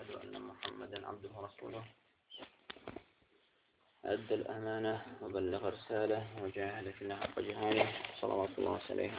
وأشهد أن محمدا عبده ورسوله أدى الأمانة وبلغ رسالة وجاهد في الله حق جهاده صلوات الله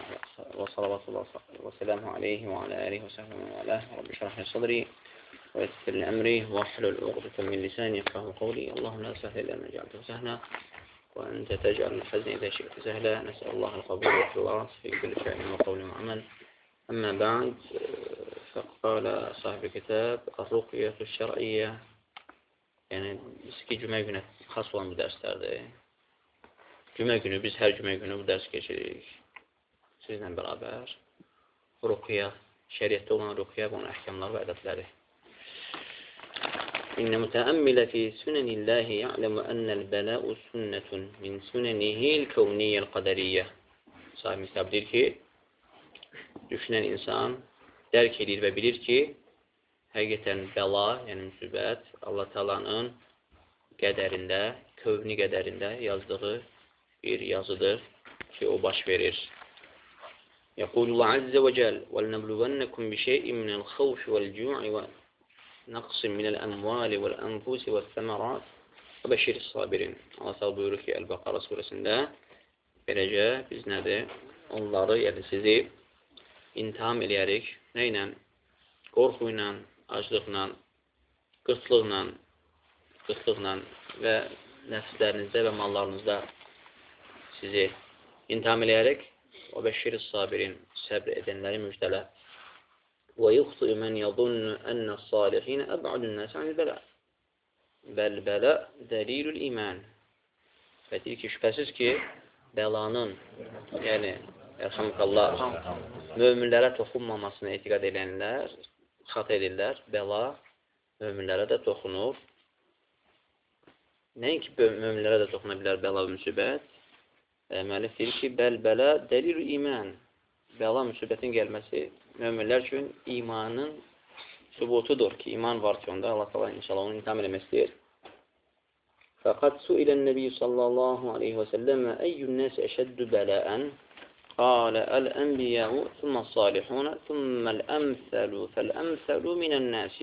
وسلامه عليه وعلى آله وصحبه ومن والاه. رب اشرح لي صدري ويسر لي أمري واحلل عقدة من لساني يفقهوا قولي. اللهم لا سهل إلا ما جعلته سهلا وأنت تجعل الحزن إذا شئت سهلا. نسأل الله القبول والإخلاص في كل شيء وقول وعمل. أما بعد، فقال صاحب الكتاب الرقية الشرعية. Yani eski cümə günü xas olan bu dərslərdir. Cümə günü, biz hər cümə günü bu dərs keçirik sizlə bərabər. Ruqya, şəriətdə olan ruqya və onun əhkamları və ədəbləri. İnnə mütəəmmilə fi sünənillahi ya'ləmu ennəl bələ'u sünnətun min sünənihil kevniyyəl qədəriyyə. Sahib kitab deyir ki, düşünən insan dərk edir və bilir ki, həqiqətən bəla, yəni müsibət, Allah Taala'nın qədərində, kövni qədərində yazdığı bir yazıdır ki, o baş verir. Yəqulullah Azze və Cəl وَلْنَبْلُوَنَّكُمْ بِشَيْءٍ مِنَ الْخَوْفِ وَالْجُوعِ وَنَقْصٍ مِنَ الْأَمْوَالِ وَالْأَنْفُسِ وَالثَّمَرَاتِ وَبَشِّرِ الصَّابِرِينَ. Allah Teala buyurur ki, Əl-Bəqara surəsində, beləcə biz nədir? Onları, yəni sizi imtihan eləyərik. Nə ilə? Qorxu ilə, aclıqla, qıtlıqla və nəfslərinizdə və mallarınızda sizi imtihan eləyərək o bəşşir-i sabirin, səbr edənləri müjdələ və yuxtu mən yadunnu ənə salihinə əb'adun nəsə anil-bələ bəl-bələ dəlilül iman. Və deyir ki, şübhəsiz ki, bəlanın, yəni, ərxamqallah, möminlərə toxunmamasını etiqad edənlər xata edirlər, bəla möminlərə də toxunur. Nəinki möminlərə də toxuna bilər bəla və müsibət? Müəllif deyir ki, bəl-bələ dəlil iman. Bəla müsibətin gəlməsi möminlər üçün imanın sübutudur ki, iman var ki, onda Allah Teala inşallah onu imtihan eləməsidir. Fəqad suilən Nəbi sallallahu aleyhi və səlləm əyyün nəs əşəddü bələən قال الأنبياء ثم الصالحون ثم الأمثل فالأمثل من الناس.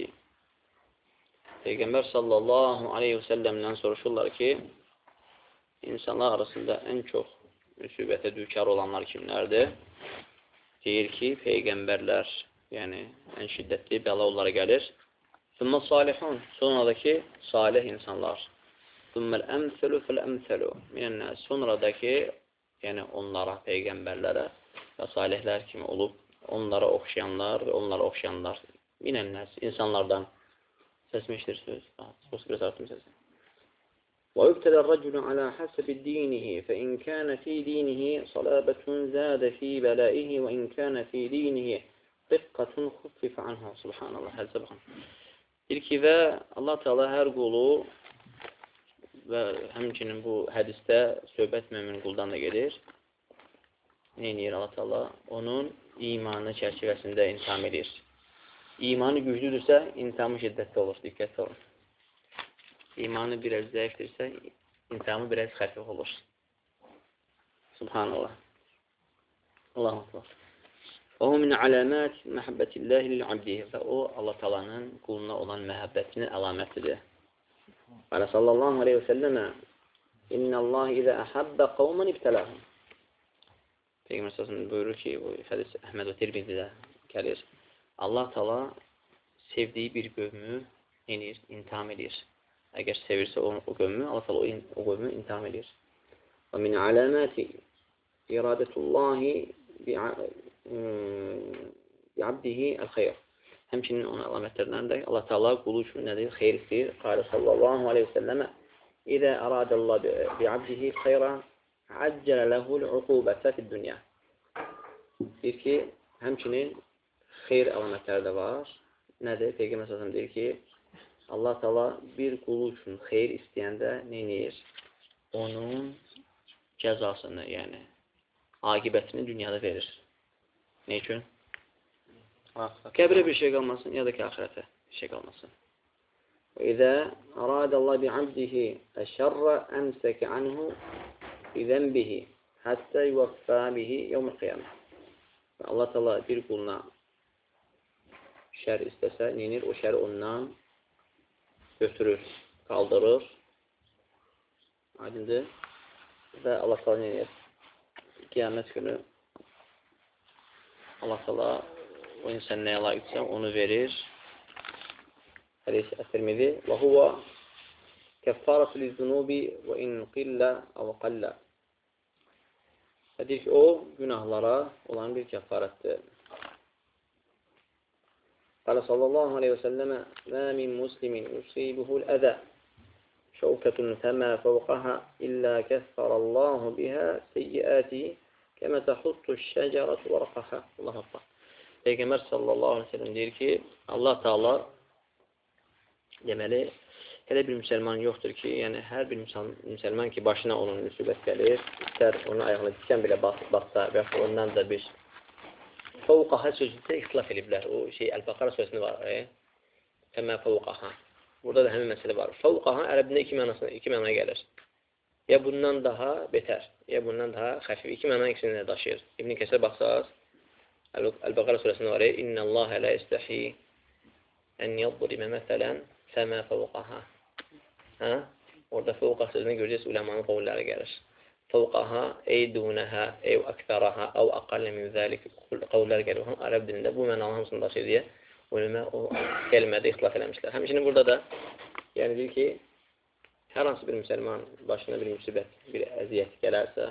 Peyğəmbər sallallahu aleyhi və səlləmdən soruşurlar ki, insanlar arasında ən çox müsibətə düçar olanlar kimlərdir? Deyir ki, Peyğəmbərlər, yəni ən şiddətli bəla onlara gəlir. ثم الصالحون, sonradakı salih insanlar. ثم الأمثل فالأمثل من الناس, sonradakı yəni onlara, peyğəmbərlərə və salihlər kimi olub, onlara oxşayanlar və onlara oxşayanlar. Minənnəs, insanlardan. Səsimi işləyirsiniz? Sos biraz artım səsi. وَيُبْتَلَى الرَّجُلُ عَلَى حَسَبِ دِينِهِ فَإِنْ كَانَ فِي دِينِهِ صَلَابَةٌ زَادَ فِي بَلَائِهِ وَإِنْ كَانَ فِي دِينِهِ دِقَّةٌ خُفِّفَ عَنْهَا. Subhanallah, həzə baxın. Deyir ki, və Allah Teala hər qulu və həmçinin bu hədisdə söhbət mömin quldan da gedir. Neynir Allah Teala? Onun imanı çərçivəsində imtihan edir. İmanı güclüdürsə, imtihamı şiddətli olur, diqqətli olur. İmanı biraz zəifdirsə, imtihamı biraz xəfif olur. Subhanallah. Allahu Akbar. O min alamət məhəbbətilləhi lil-abdi. Və o, Allah Teala'nın quluna olan məhəbbətinin əlamətidir. Qala sallallahu aleyhi və səlləmə İnnəllahi izə əhəbbə qavmən ibtələhum. Peyğəmbər sallallahu buyurur ki, bu hədis Əhməd və Tirmizidə gəlir. Allah Teala sevdiyi bir qövmü imtihan edir. Əgər sevirsə o qövmü, Allah Teala o qövmü imtihan edir. Və min aləməti iradətullahi bi'abdihi əl-xeyr. Həmçinin onun əlamətlərindən də Allah Teala qulu üçün nədir? Xeyr istəyir. Qalə sallallahu aleyhi və səlləmə İzə əradəllah bi'abdihi xeyra əccələ ləhul-uqubətə fid-dünya. Deyir ki, həmçinin xeyr əlamətləri də var. Nədir? Peyğəmbər sallallahu deyir ki, Allah Teala bir qulu üçün xeyr istəyəndə neynir? Onun cəzasını, yəni aqibətini dünyada verir. Ne üçün? Qəbrə bir şey qalmasın, ya da ki, axirətə bir şey qalmasın. وَإِذَا أَرَادَ اللّٰهِ بِعَبْدِهِ الشَّرَّ أَمْسَكَ عَنْهُ بِذَنْبِهِ حَتَّى يُوَفَّى بِهِ يَوْمَ الْقِيَامَةِ. Allah Teala bir quluna şər istəsə, neyinir? O şəri ondan götürür, qaldırır. Aydındır. Və Allah təala nə edir? Qiyamət günü Allah təala o insan nəyə layiqdirsə onu verir. Hədis Ət-Tirmizi və huwa kəffaratu liz-zunubi və in qilla aw qalla. Deyir ki, o günahlara olan bir kəffarətdir. Qala sallallahu aleyhi və səlləmə mə min muslimin yusibuhul əzə şəvkətun fəmə fəvqəhə illə kəffərəllahu bihə seyyiəti kəmə təhuttu şəcərət vərqəhə. Allah Allah. Peyğəmbər sallallahu aleyhi və səlləm deyir ki, Allah Teala deməli, elə bir müsəlman yoxdur ki, yəni hər bir müsəlman ki, başına onun müsibət gəlir, istər onun ayağına diken belə batsa və ondan da bir fəvqəhə sözündə ixtilaf ediblər. O Əl-Bəqara sözünü var. Kəmə fəvqəhə. Burada da həmin məsələ var. Fəvqəhə ərəbində iki mənaya gəlir. Ya bundan daha betər, ya bundan daha xəfif. İki məna ikisini də daşıyır. İbn Kəsirə baxsaq, Əl-Bəqara surəsində var. İnnəlləhə lə istəhi ən yadribə məsələn fəmə fəvqəhə. Orada fəvqəhə sözünü görəcəyiz, uləmanın qovulları gəlir. Fəvqəhə, ey dunəhə, ey əktərəhə, əv əqallə min zəlik qovullar gəlir. Ərəb dilində bu mənalı hamısını daşıyır deyə ulema o kəlmədə ixtilaf eləmişlər. Həmçinin burada da yəni deyir ki, hər hansı bir müsəlman başına bir müsibət, bir əziyyət gələrsə,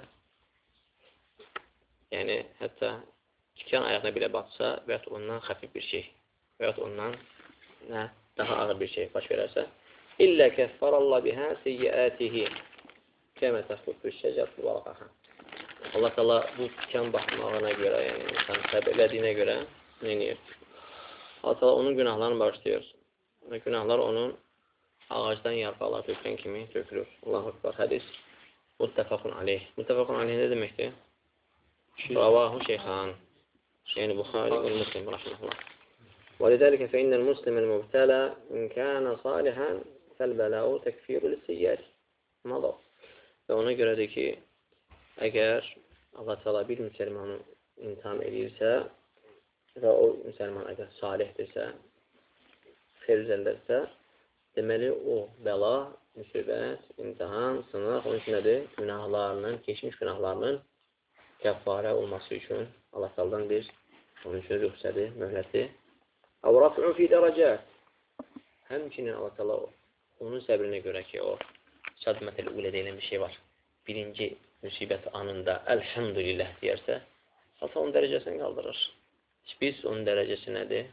yəni hətta tikan ayağına belə batsa və ya ondan xəfif bir şey və ya ondan daha ağır bir şey baş verərsə, illə kəffərallah bihə seyyiətihi kəmə təxtubü şəcət vərqəhə. Allah Teala bu tikan batmağına görə, yəni insan səbir elədiyinə görə nə edir? Allah Teala onun günahlarını bağışlayır. Və günahlar onun ağacdan yarpaqlar tökən kimi tökülür. Allahu Ekber. Hədis muttəfəqun aleyh. Muttəfəqun aleyh nə deməkdir? Ravahu şeyxan. Yəni Buxari və Müslim rahimehullah. وَلِذَلِكَ فَإِنَّ الْمُسْلِمَ الْمُبْتَلَى إِنْ كَانَ صَالِحًا فَالْبَلَاءُ تَكْفِيرُ لِلسَّيِّئَاتِ. Mədə. Və ona görədir ki, əgər Allah Teala bir müsəlmanı imtihan edirsə və o müsəlman əgər salihdirsə, xeyr üzərlərsə, deməli o bəla, müsibət, imtihan, sınaq, onun üçün nədir? Günahlarının, keçmiş günahlarının kəffarə olması üçün Allah Teala'dan bir onun üçün rüxsədir, möhləti. Əvrafun fi dərəcət. Həmçinin Allah Teala onun səbrinə görə ki, o sadmətəl ulə deyilən bir şey var. Birinci müsibət anında əlhamdülillah deyərsə, Allah onun dərəcəsini qaldırır. Biz onun dərəcəsi nədir?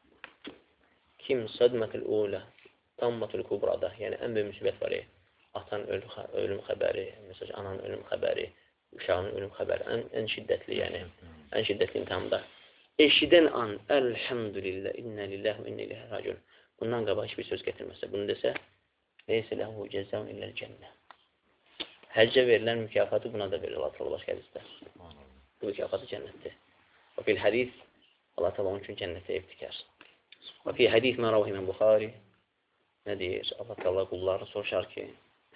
Kim sadmətəl ulə, tammatül kubrada, yəni ən böyük müsibət var, atan ölüm xəbəri, məsələn, ananın ölüm xəbəri, uşağının ölüm xəbəri, ən şiddətli, yəni, ən şiddətli imtihamda. Eşidən an, əlhamdülillah, innə lillah və innə iləhə raciun. Bundan qabaq hiçbir söz getirməsə, bunu desə, neysə ləhu cəzəun illəl cənnə. Həccə verilən mükafatı buna da verir Allah Teala başqa hədisdə. Bu mükafatı cənnətdir. Və fil hədis, Allah Teala onun üçün cənnətə ev tikər. Və fi hədis mən rəvah imam Buxari, nə deyir? Allah Teala qullarını soruşar ki,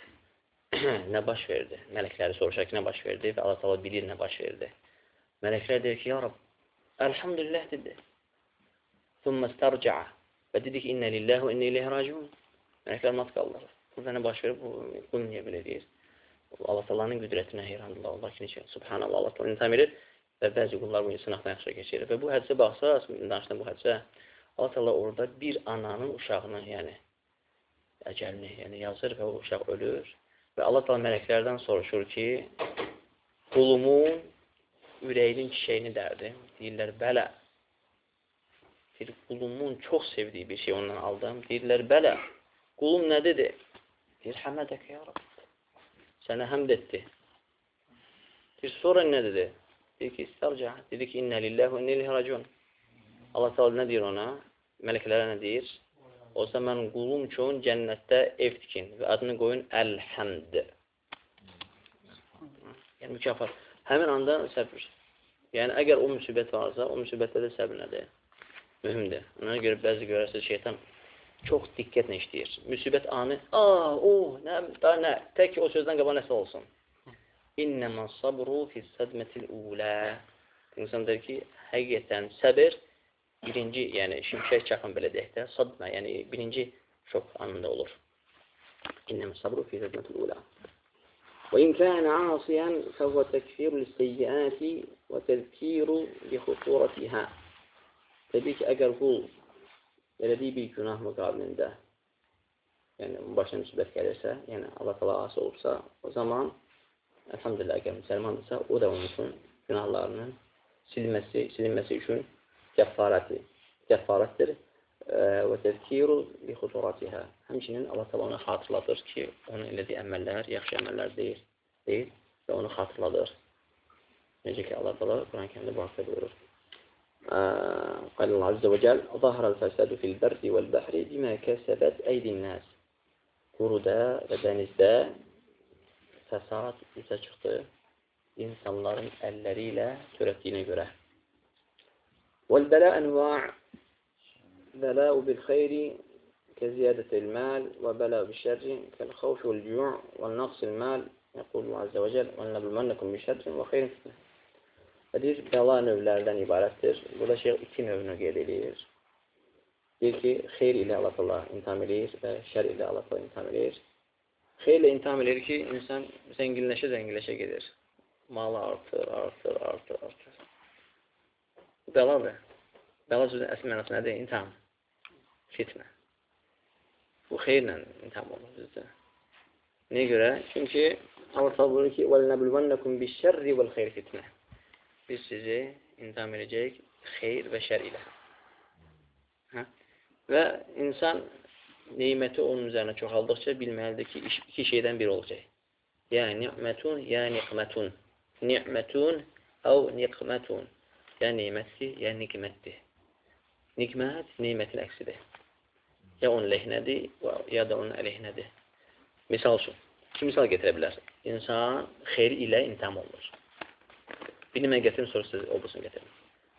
nə baş verdi? Mələkləri soruşar ki, nə baş verdi? Və Allah Teala bilir nə baş verdi. Mələklər deyir ki, ya Rab, əlhamdülillah dedi. Thumma istarca'a və dedi ki, innə lillah və innə iləyhə raciun. Mələklər mat qalır. Burada nə baş verir? Bunu niyə belə deyir? Allah Teala'nın qüdrətinə heyrandırlar. Allah ki, neçə? Subhanallah, Allah Teala imtihan edir və bəzi qullar bunu sınaqdan yaxşı keçirir. Və bu hədisə baxsaq, danışdan bu hədisə, Allah Teala orada bir ananın uşağını, yəni əcəlini, yəni yazır və o uşaq ölür. Və Allah Teala mələklərdən soruşur ki, qulumun ürəyinin çiçəyini dərdi. Deyirlər, bələ. Deyir, qulumun çox sevdiyi bir şey ondan aldım. Deyirlər, bələ. Qulum nə dedi? Deyir, həmədək ya Rab. Sənə həmd etdi. Deyir, sonra nə dedi? Deyir ki, istarca. Dedi ki, innə lillah və innə iləyhə raciun. Allah Teala nə deyir ona? Mələklərə nə deyir? Olsa mən qulum üçün cənnətdə ev tikin və adını qoyun Əl-Həmd. Yəni mükafat. Həmin anda səbir. Yəni əgər o müsibət varsa, o müsibətdə də səbir nədir? Mühümdür. Ona görə bəzi görərsiniz, şeytan çox diqqətlə işləyir. Müsibət anı, nə, tək ki o sözdən qabaq nəsə olsun. İnnəmən sabru fissədmətil ulə. İnsan der ki, həqiqətən səbir birinci, yəni şimşək çaxın belə deyək də, sadmə, yəni birinci şok anında olur. İnnemə sabru fi hizmətul ula. Və in kənə asiyən fəvvə təkfir lisseyyiəti və təzkiru bi xusurətihə. Təbii ki, əgər qul elədiyi bir günah müqabilində, yəni başına müsibət gəlirsə, yəni Allah təala asi olursa, o zaman elhamdülillah, əgər müsəlmandırsa, o da onun üçün günahlarının silinməsi üçün kəffarətdir və təzkiru bi xusurətihə. Həmçinin Allah təala ona xatırladır ki, onun elədiyi əməllər, yaxşı əməllər deyil və onu xatırladır. Necə ki, Allah təala Quran-Kərimdə bu haqda buyurur. قال الله عز وجل ظهر الفساد في البر والبحر بما كسبت أيدي الناس. Quruda və dənizdə fəsad üzə çıxdı insanların əlləri ilə törətdiyinə görə. وَالْبَلَاء أَنْوَاعٌ بَلَاءُ بِالْخَيْرِ كَزِيَادَةِ الْمَالِ وَبَلَاءُ بِالشَّرِّ كَالْخَوْفِ وَالْجُوعِ وَالنَّقْصِ الْمَالِ يقول الله عز وجل وَلَنَبْلُوَنَّكُمْ بِشَرٍّ وَخَيْرٍ فِتْنَةٍ. Deyir, bəla növlərdən ibarətdir. Burada şeyh iki növünü qeyd edir. Deyir ki, xeyr ilə Allah təala imtihan edir və şər ilə Allah təala imtihan edir. Xeyr ilə imtihan edir ki, insan zənginləşə gedir. Malı artır. Bəladır. Bəla sözün əsl mənası nədir? İmtihan. Fitnə. Bu xeyrlə imtihan olur bizdə. Nəyə görə? Çünki Allah təala buyurur ki, وَلَنَبْلُوَنَّكُمْ بِالشَّرِّ وَالْخَيْرِ فِتْنَةٍ. Biz sizi imtihan edəcək xeyr və şər ilə. Və insan neyməti onun üzərinə çoxaldıqca bilməlidir ki, iki şeydən biri olacaq. Ya ni'mətun, ya niqmətun. Ni'mətun, əv niqmətun. Ya neymətdir, ya niqmətdir. Niqmət, neymətin əksidir. Ya onun lehnədir, ya da onun əleyhnədir. Misal üçün, iki misal getirə bilər. İnsan xeyr ilə imtihan olunur. Birini mən gətirim, sonra siz obusunu gətirim.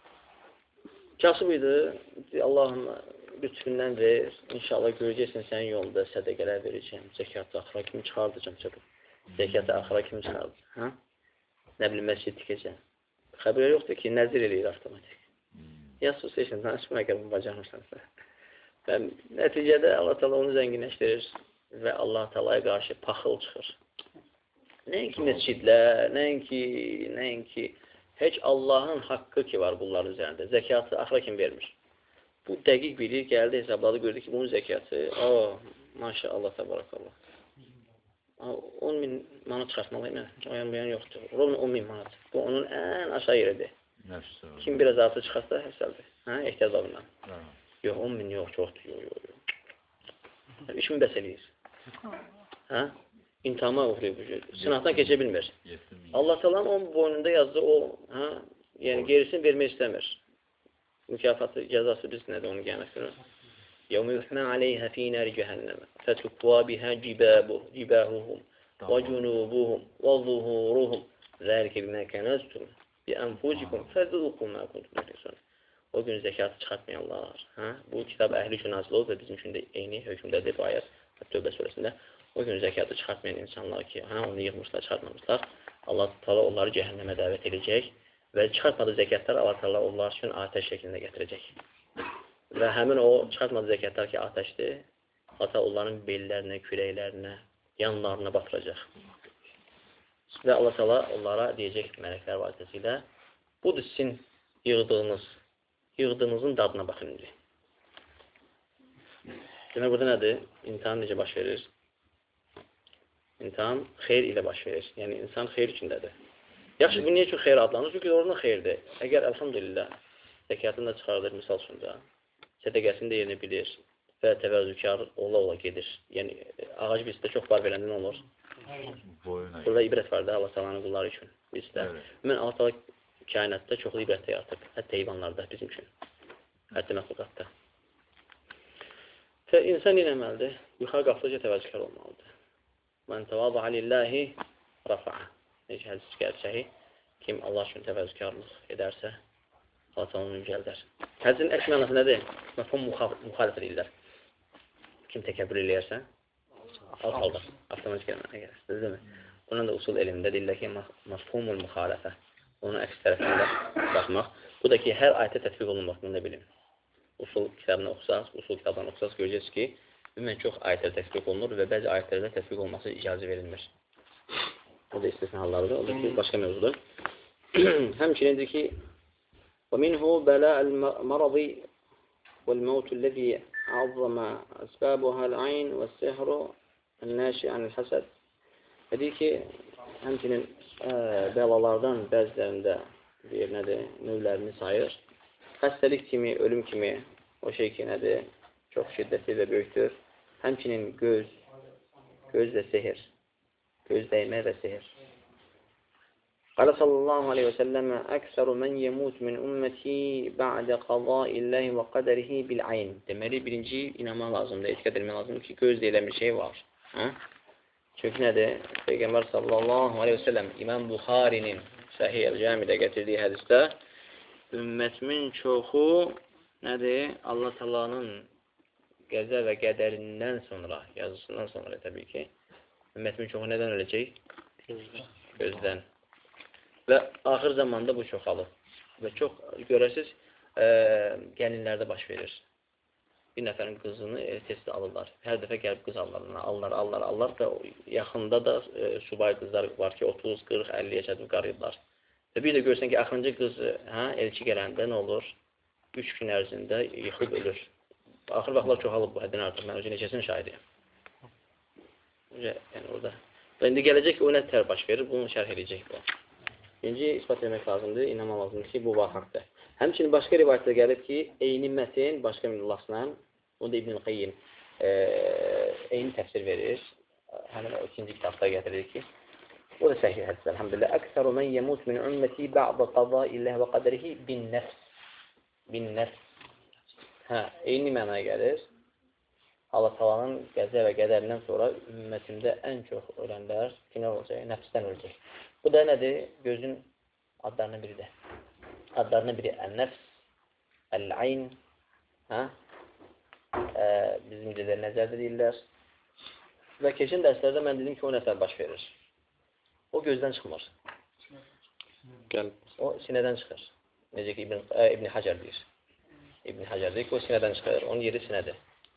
Kasıb idi, Allahım lütfündən ver, inşallah görəcəksin sənin yolunda sədəqələr verəcəm, zəkatı axıra kimi çıxardacam çabuk. Zəkatı axıra kimi çıxardacam. Nə bilim, məscid tikəcəm. Xəbər yoxdur ki, nəzir eləyir avtomatik. Ya sus eşin, danışma əgər bunu bacarmışsansa. Və nəticədə Allah təala onu zənginləşdirir və Allah təalaya qarşı paxıl çıxır. Nəinki məscidlər, nəinki heç Allahın haqqı ki var bunların üzərində. Zəkatı axıra kimi vermiş. Bu dəqiq bilir, gəldi, hesabladı, gördü ki, bunun zəkatı, maşallah, təbarakallah. 10.000 manat çıxartmalıyım, o yan yoxdur. 10.000 manat. Bu onun ən aşağı yeridir. Kim biraz artı çıxarsa, həsəldir. Ehtiyac alından. Yox, 10.000 yox, çoxdur, yox. 3.000 bəs eləyir. İmtihama uğrayıb. Sınaqdan keçə bilmir. Allah təala onun boynunda yazdı, yəni gerisini vermək istəmir. Mükafatı, cəzası biz nədir onu gəlməkdir? يَوْمَ يُحْمَا عَلَيْهَا فِي نَارِ جَهَنَّمَ فَتُكْوَى بِهَا جِبَاهُهُمْ وَجُنُوبُهُمْ وَظُهُورُهُمْ ذَلِكَ بِمَا كَنَزْتُمْ بِأَنْفُسِكُمْ فَذُوقُوا مَا كُنْتُمْ تَكْفُرُونَ. O gün zəkatı çıxartmayanlar. Bu kitab əhli üçün nazil olub və bizim üçün də eyni hökmdədir bu ayət Tövbə surəsində. O gün zəkatı çıxartmayan insanlar ki, onu yığmışlar, çıxartmamışlar. Allah təala onları cəhənnəmə dəvət edəcək və çıxartmadığı zəkatlar Allah təala onlar üçün atəş şəklində gətirəcək. Və həmin o çıxartmadığı zəkatlar ki, atəşdir, Allah təala onların bellərinə, kürəklərinə, yanlarına batıracaq. Və Allah təala onlara deyəcək mələklər vasitəsilə, budur sizin yığdığınızın dadına baxın indi. Demək, burada nədir? İmtihan necə baş verir? İmtihan xeyr ilə baş verir. Yəni, insan xeyr üçündədir. Yaxşı, bu niyə üçün xeyr adlanır? Çünki oradan xeyirdir. Əgər, əlhamdülillah, zəkatını da çıxardır, misal üçün da, sədəqəsini də yerini bilir və təvəzzükar ola gedir. Yəni, ağac bizdə çox var verəndə nə olur? Burada ibrət var da, Allah təalanın qulları üçün bizdə. Mən Allah təala kainatda çoxlu ibrətə yaratıb, hətta heyvanlarda bizim üçün, hətta məxluqatda. Və insan eləməlidir, yuxarı qalxdıqca təvəzzükar olmalıdır. Mən təvada'a lillahi rafa'a. Necə hədis gələcəyi, kim Allah üçün təvəzzükarlıq edərsə, Allah onu yücəldər. Hədisin əks mənası nədir? Məfhum müxalif edirlər. Kim təkəbbür eləyərsə, alçaldar. Avtomatik eləmənə gəlir. Değil mi? Bunun da usul elmində deyirlər ki, məfhumul müxalifə. Onun əks tərəfində baxmaq. Bu da ki, hər ayətə tətbiq olunmaq, bunu da bilin. Usul kitabını oxusaq, usul kitablarını oxusaq, görəcəksiniz ki, ümumən çox ayətlər tətbiq olunur və bəzi ayətlərdə tətbiq olması icazə verilmir. O da istisna hallarıdır. O da ki, başqa mövzudur. Həmçinədir ki, وَمِنْهُ بَلَاءَ الْمَرَضِ وَالْمَوْتُ الَّذِي عَظَّمَ أَسْبَابُهَا الْعَيْنِ وَالسِّحْرُ النَّاشِ عَنِ الْحَسَدِ Dedir ki, həmçinin bəlalardan bəzilərində nədir, növlərini sayır. Xəstəlik kimi, ölüm kimi o şey ki, nədir, çox şiddətli və böyükdür. Həmçinin göz və sehir. Göz dəymə və sehir. Qala sallallahu aleyhi və səlləmə əksəru mən yəmut min ümməti bə'də qadaillahi və qədərihi bil-ayn. Deməli, birinci inanmaq lazımdır, etiqat etmək lazımdır ki, göz deyilən bir şey var. Çünki nədir? Peyğəmbər sallallahu aleyhi və səlləm İmam Buxarinin Səhih el-Camidə gətirdiyi hədisdə ümmətimin çoxu nədir? Allah Taala'nın qəzə və qədərindən sonra, yazısından sonra təbii ki, ümmətimin çoxu nədən öləcək? Gözdən. Və axır zamanda bu çoxalır. Və çox, görəsiz, gəlinlərdə baş verir. Bir nəfərin qızını testi alırlar. Hər dəfə gəlib qız alırlar və yaxında da subay qızlar var ki, 30, 40, 50 yaşadıb qarıyıblar. Və bir də görsən ki, axırıncı qız elçi gələndə nə olur? 3 gün ərzində yıxıb ölür. Axır vaxtlar çoxalıb bu həddən artıq. Mən özü neçəsinin şahidiyəm. Yəni orada. Və indi gələcək ki, o nə tər baş verir? Bunu şərh edəcək bu. Birinci ispat etmək lazımdır, inanmaq lazımdır ki, bu var haqdır. Həmçinin başqa rivayətdə gəlib ki, eyni mətin, başqa minullasla, onu da İbn-i Qayyim eyni təfsir verir. Həmin o ikinci kitabda gətirir ki, o da səhih hədislər. Elhamdülillah. Əksəru mən yəmut min ümməti bə'də qadaillahi və qədərihi bin-nəfs. Bin-nəfs. Eyni mənaya gəlir. Allah Taala'nın qəzə və qədərindən sonra ümmətimdə ən çox ölənlər ki, nə olacaq? Nəfsdən öləcək. Bu da nədir? Gözün adlarının biridir. Adlarının biri ən-nəfs, əl-ayn, bizim dillər nəzərdə deyirlər. Və keçən dərslərdə mən dedim ki, o nəfər baş verir. O gözdən çıxmır. O sinədən çıxır. Necə ki, İbn Hacər deyir. İbn Hacər deyir ki, o sinədən çıxır. Onun yeri sinədir.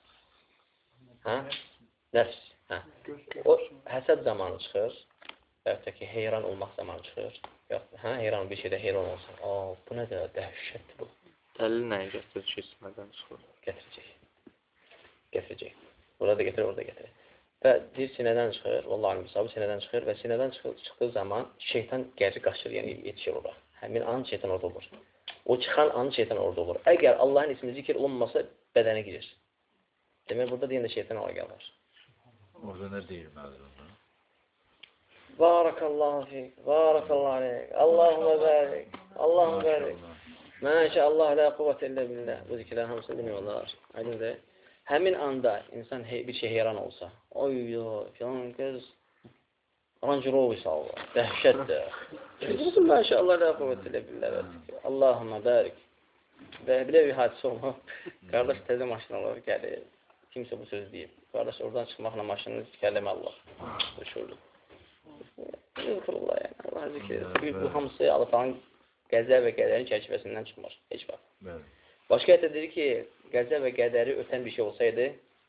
Nəfs. O həsəd zamanı çıxır. Və yaxud da ki, heyran olmaq zamanı çıxır. Heyran bir şeydə heyran olsan. Bu nə qədər dəhşətdir bu. Dəlil nəyə gətirir ki, sinədən çıxır? Gətirəcək. Burada da gətirir, orada da gətirir. Və deyir, sinədən çıxır, vallahi misabı sinədən çıxır və sinədən çıxdığı zaman şeytan gəlir, qaçır, yəni yetişir orada. Həmin an şeytan orada olur. O çıxan an şeytan orada olur. Əgər Allahın ismi zikir olunmasa, bədənə girir. Demək, burada deyəndə şeytan ola gəlir. Orada nə deyilməlidir onda? Barakallahu fik, barakallahu aleyk, Allahümə bərik, Allahümə bərik. Məşəllah, la quvvətə illə billah. Bu zikirlərin hamısını bilmiyorlar. Aydındır. Həmin anda insan bir şey heyran olsa, oy, filan qız, Range-Rover salva, dəhşətdir. Çünki məşəllah, la quvvətə illə billah. Allahümə bərik. Və belə bir hadisə olub, qardaş təzə maşın alır, gəlir, kimsə bu söz deyib. Qardaş oradan çıxmaqla maşını zikərləmə Allah. Düşürdü. Zikirullah yəni, Allah zikir edir. Bu hamısı Allah'ın qəzə və qədərin çərçivəsindən çıxmır, heç vaxt. Başqa ayətdə deyir ki, qəzə və qədəri ötən bir şey olsaydı,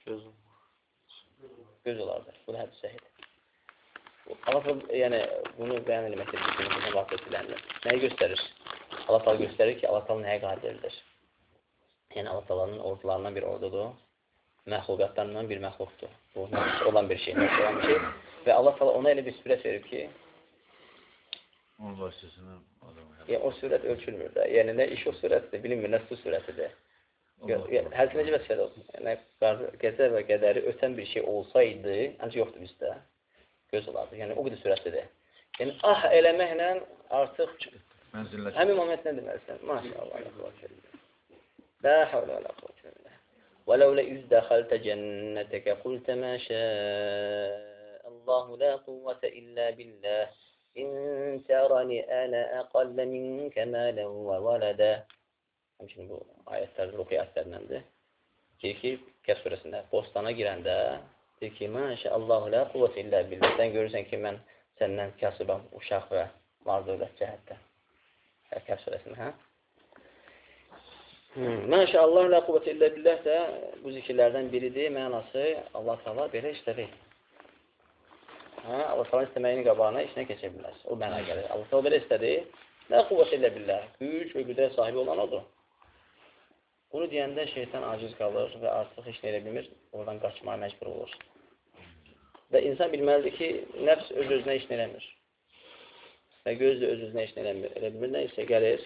göz olardı. Bu da hədis səhiddir. Allah yəni, bunu bəyan eləməkdir, bunu vaxt etiləndir. Nəyi göstərir? Allah göstərir ki, Allah nəyə qadirdir? Yəni, Allah ordularından bir ordudur, məxluqatlarından bir məxluqdur. Bu, nəfs olan bir şey, nəfs olan bir şey. Və Allah ona elə bir sürət verib ki, onun vasitəsindən o sürət ölçülmür də. Yəni, nə iş o sürətdir, bilinmir, nə su sürətidir. Həzr necə vəsiyyədə olsun? Yəni, qəzə və qədəri ötən bir şey olsaydı, ancaq yoxdur bizdə, göz olardı. Yəni, o qədər sürətlidir. Yəni, eləməklə artıq həmin moment nə deməlisən? Maşallah, la havlə və la quvvətə illə billah. وَلَوْلَا إِذْ دَخَلْتَ جَنَّتَكَ قُلْتَ مَا شَاءَ اللَّهُ لَا قُوَّةَ إِلَّا بِاللَّهِ إِنْ تَرَنِ أَنَا أَقَلَّ مِنْكَ مَالًا وَوَلَدًا Həmçinin bu ayətlər, ruhi ayətlərindəndir. Deyir ki, Kəs surəsində, bostana girəndə deyir ki, Məşəallahu la quvvətə illə billah. Sən görürsən ki, mən səndən kasıbam, uşaq və var dövlət cəhətdə. Kəs surəsində, Məşəllah, la quvvətə illə billah də bu zikirlərdən biridir. Mənası Allah Taala belə istədi. Allah Taala istəməyinin qabağına işinə keçə bilməz. O mənə gəlir. Allah Taala belə istədi. La quvvətə illə billah. Güc və qüdrət sahibi olan odur. Bunu deyəndə şeytan aciz qalır və artıq heç nə edə bilmir. Oradan qaçmağa məcbur olur. Və insan bilməlidir ki, nəfs öz-özünə iş eləmir. Və göz də öz-özünə iş eləmir. Elə bilmir, nə isə gəlir.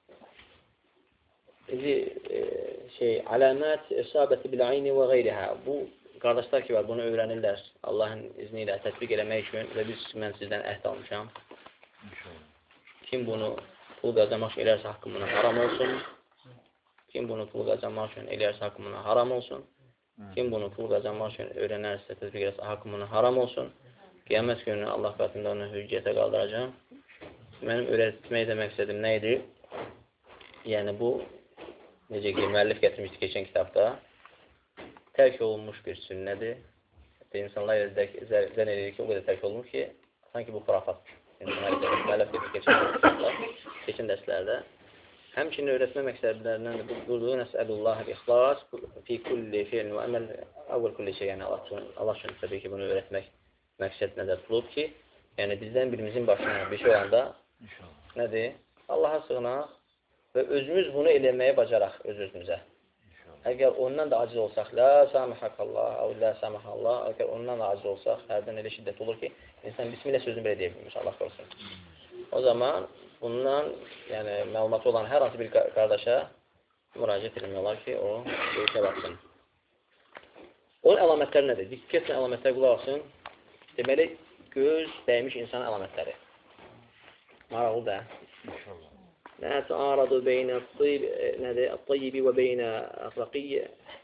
Alamət isabəti bil-ayni və qeyrihə. Bu, qardaşlar ki var, bunu öyrənirlər. Allahın izni ilə tətbiq eləmək üçün və mən sizdən əhd almışam. Kim bunu pul qazanmaq üçün eləərsə haqqı buna haram olsun. Kim bunu pul qazanmaq üçün eləyərsə haqqı buna haram olsun. Kim bunu pul qazanmaq üçün öyrənərsə, tətbiq eləərsə haqqı buna haram olsun. Qiyamət günü Allah qatında onu hüccətə qaldıracam. Mənim öyrətmək də məqsədim nə idi? Yəni bu, necə ki, müəllif gətirmişdi keçən kitabda, tərk olunmuş bir sünnədir. İnsanlar zənn edir ki, o qədər tərk olunmuş ki, sanki bu xurafat. Müəllif gətirmişdi keçən dərslərdə. Həmçinin öyrətmə məqsədlərindən də buyurduğu nəsəlullah ixlas fi kulli fi'l və əməl əvvəl kulli şey, yəni Allah üçün təbii ki, bunu öyrətmək məqsəd nəzər tutulub ki, yəni bizdən birimizin başına bir şey olanda nədir? Allaha sığınaq və özümüz bunu eləməyə bacaraq öz-özümüzə. Əgər ondan da aciz olsaq, la samihəkallah, la samihallah, əgər ondan da aciz olsaq, hərdən elə şiddət olur ki, insan bismillah sözünü belə deyə bilmiş, Allah qorusun. O zaman bundan yəni, məlumatı olan hər hansı bir qardaşa müraciət edilmək olar ki, o görüşə baxsın. Onun əlamətləri nədir? Diqqətlə əlamətlər qulaq alsın. Deməli, göz dəymiş insan əlamətləri. Maraqlı da. لا تعارض بين الطيب وبين الرقي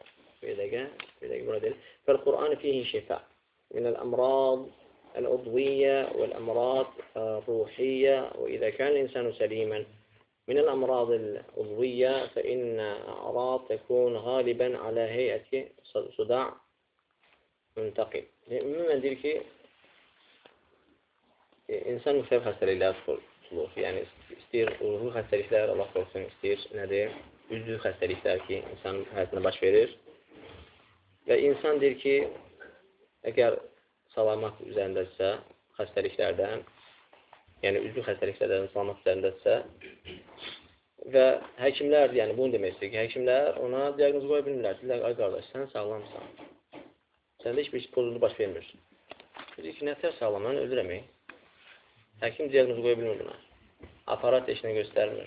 فالقرآن فيه شفاء من الأمراض العضوية والأمراض الروحية وإذا كان الإنسان سليما من الأمراض العضوية فإن أعراض تكون غالبا على هيئة صداع منتقل. مما ندير ki insan müxtəlif xəstəliklər tutulur. Yəni, istəyir ruhi xəstəliklər, Allah qorusun, istəyir nədir? Üzvü xəstəliklər ki, insanın həyatına baş verir. Və insan deyir ki, əgər salamat üzərindədirsə, xəstəliklərdən, yəni üzvü xəstəliklərdən salamat üzərindədirsə və həkimlər, yəni bunu demək istəyir ki, həkimlər ona diaqnoz qoya bilmirlər. Deyirlər, ay qardaş, sən sağlamsan. Səndə heç bir pozuntu baş vermir. Deyir ki, nətər sağlam, mən öldürəm. Həkim diaqnozu qoya bilmir buna. Aparat eşini göstərmir.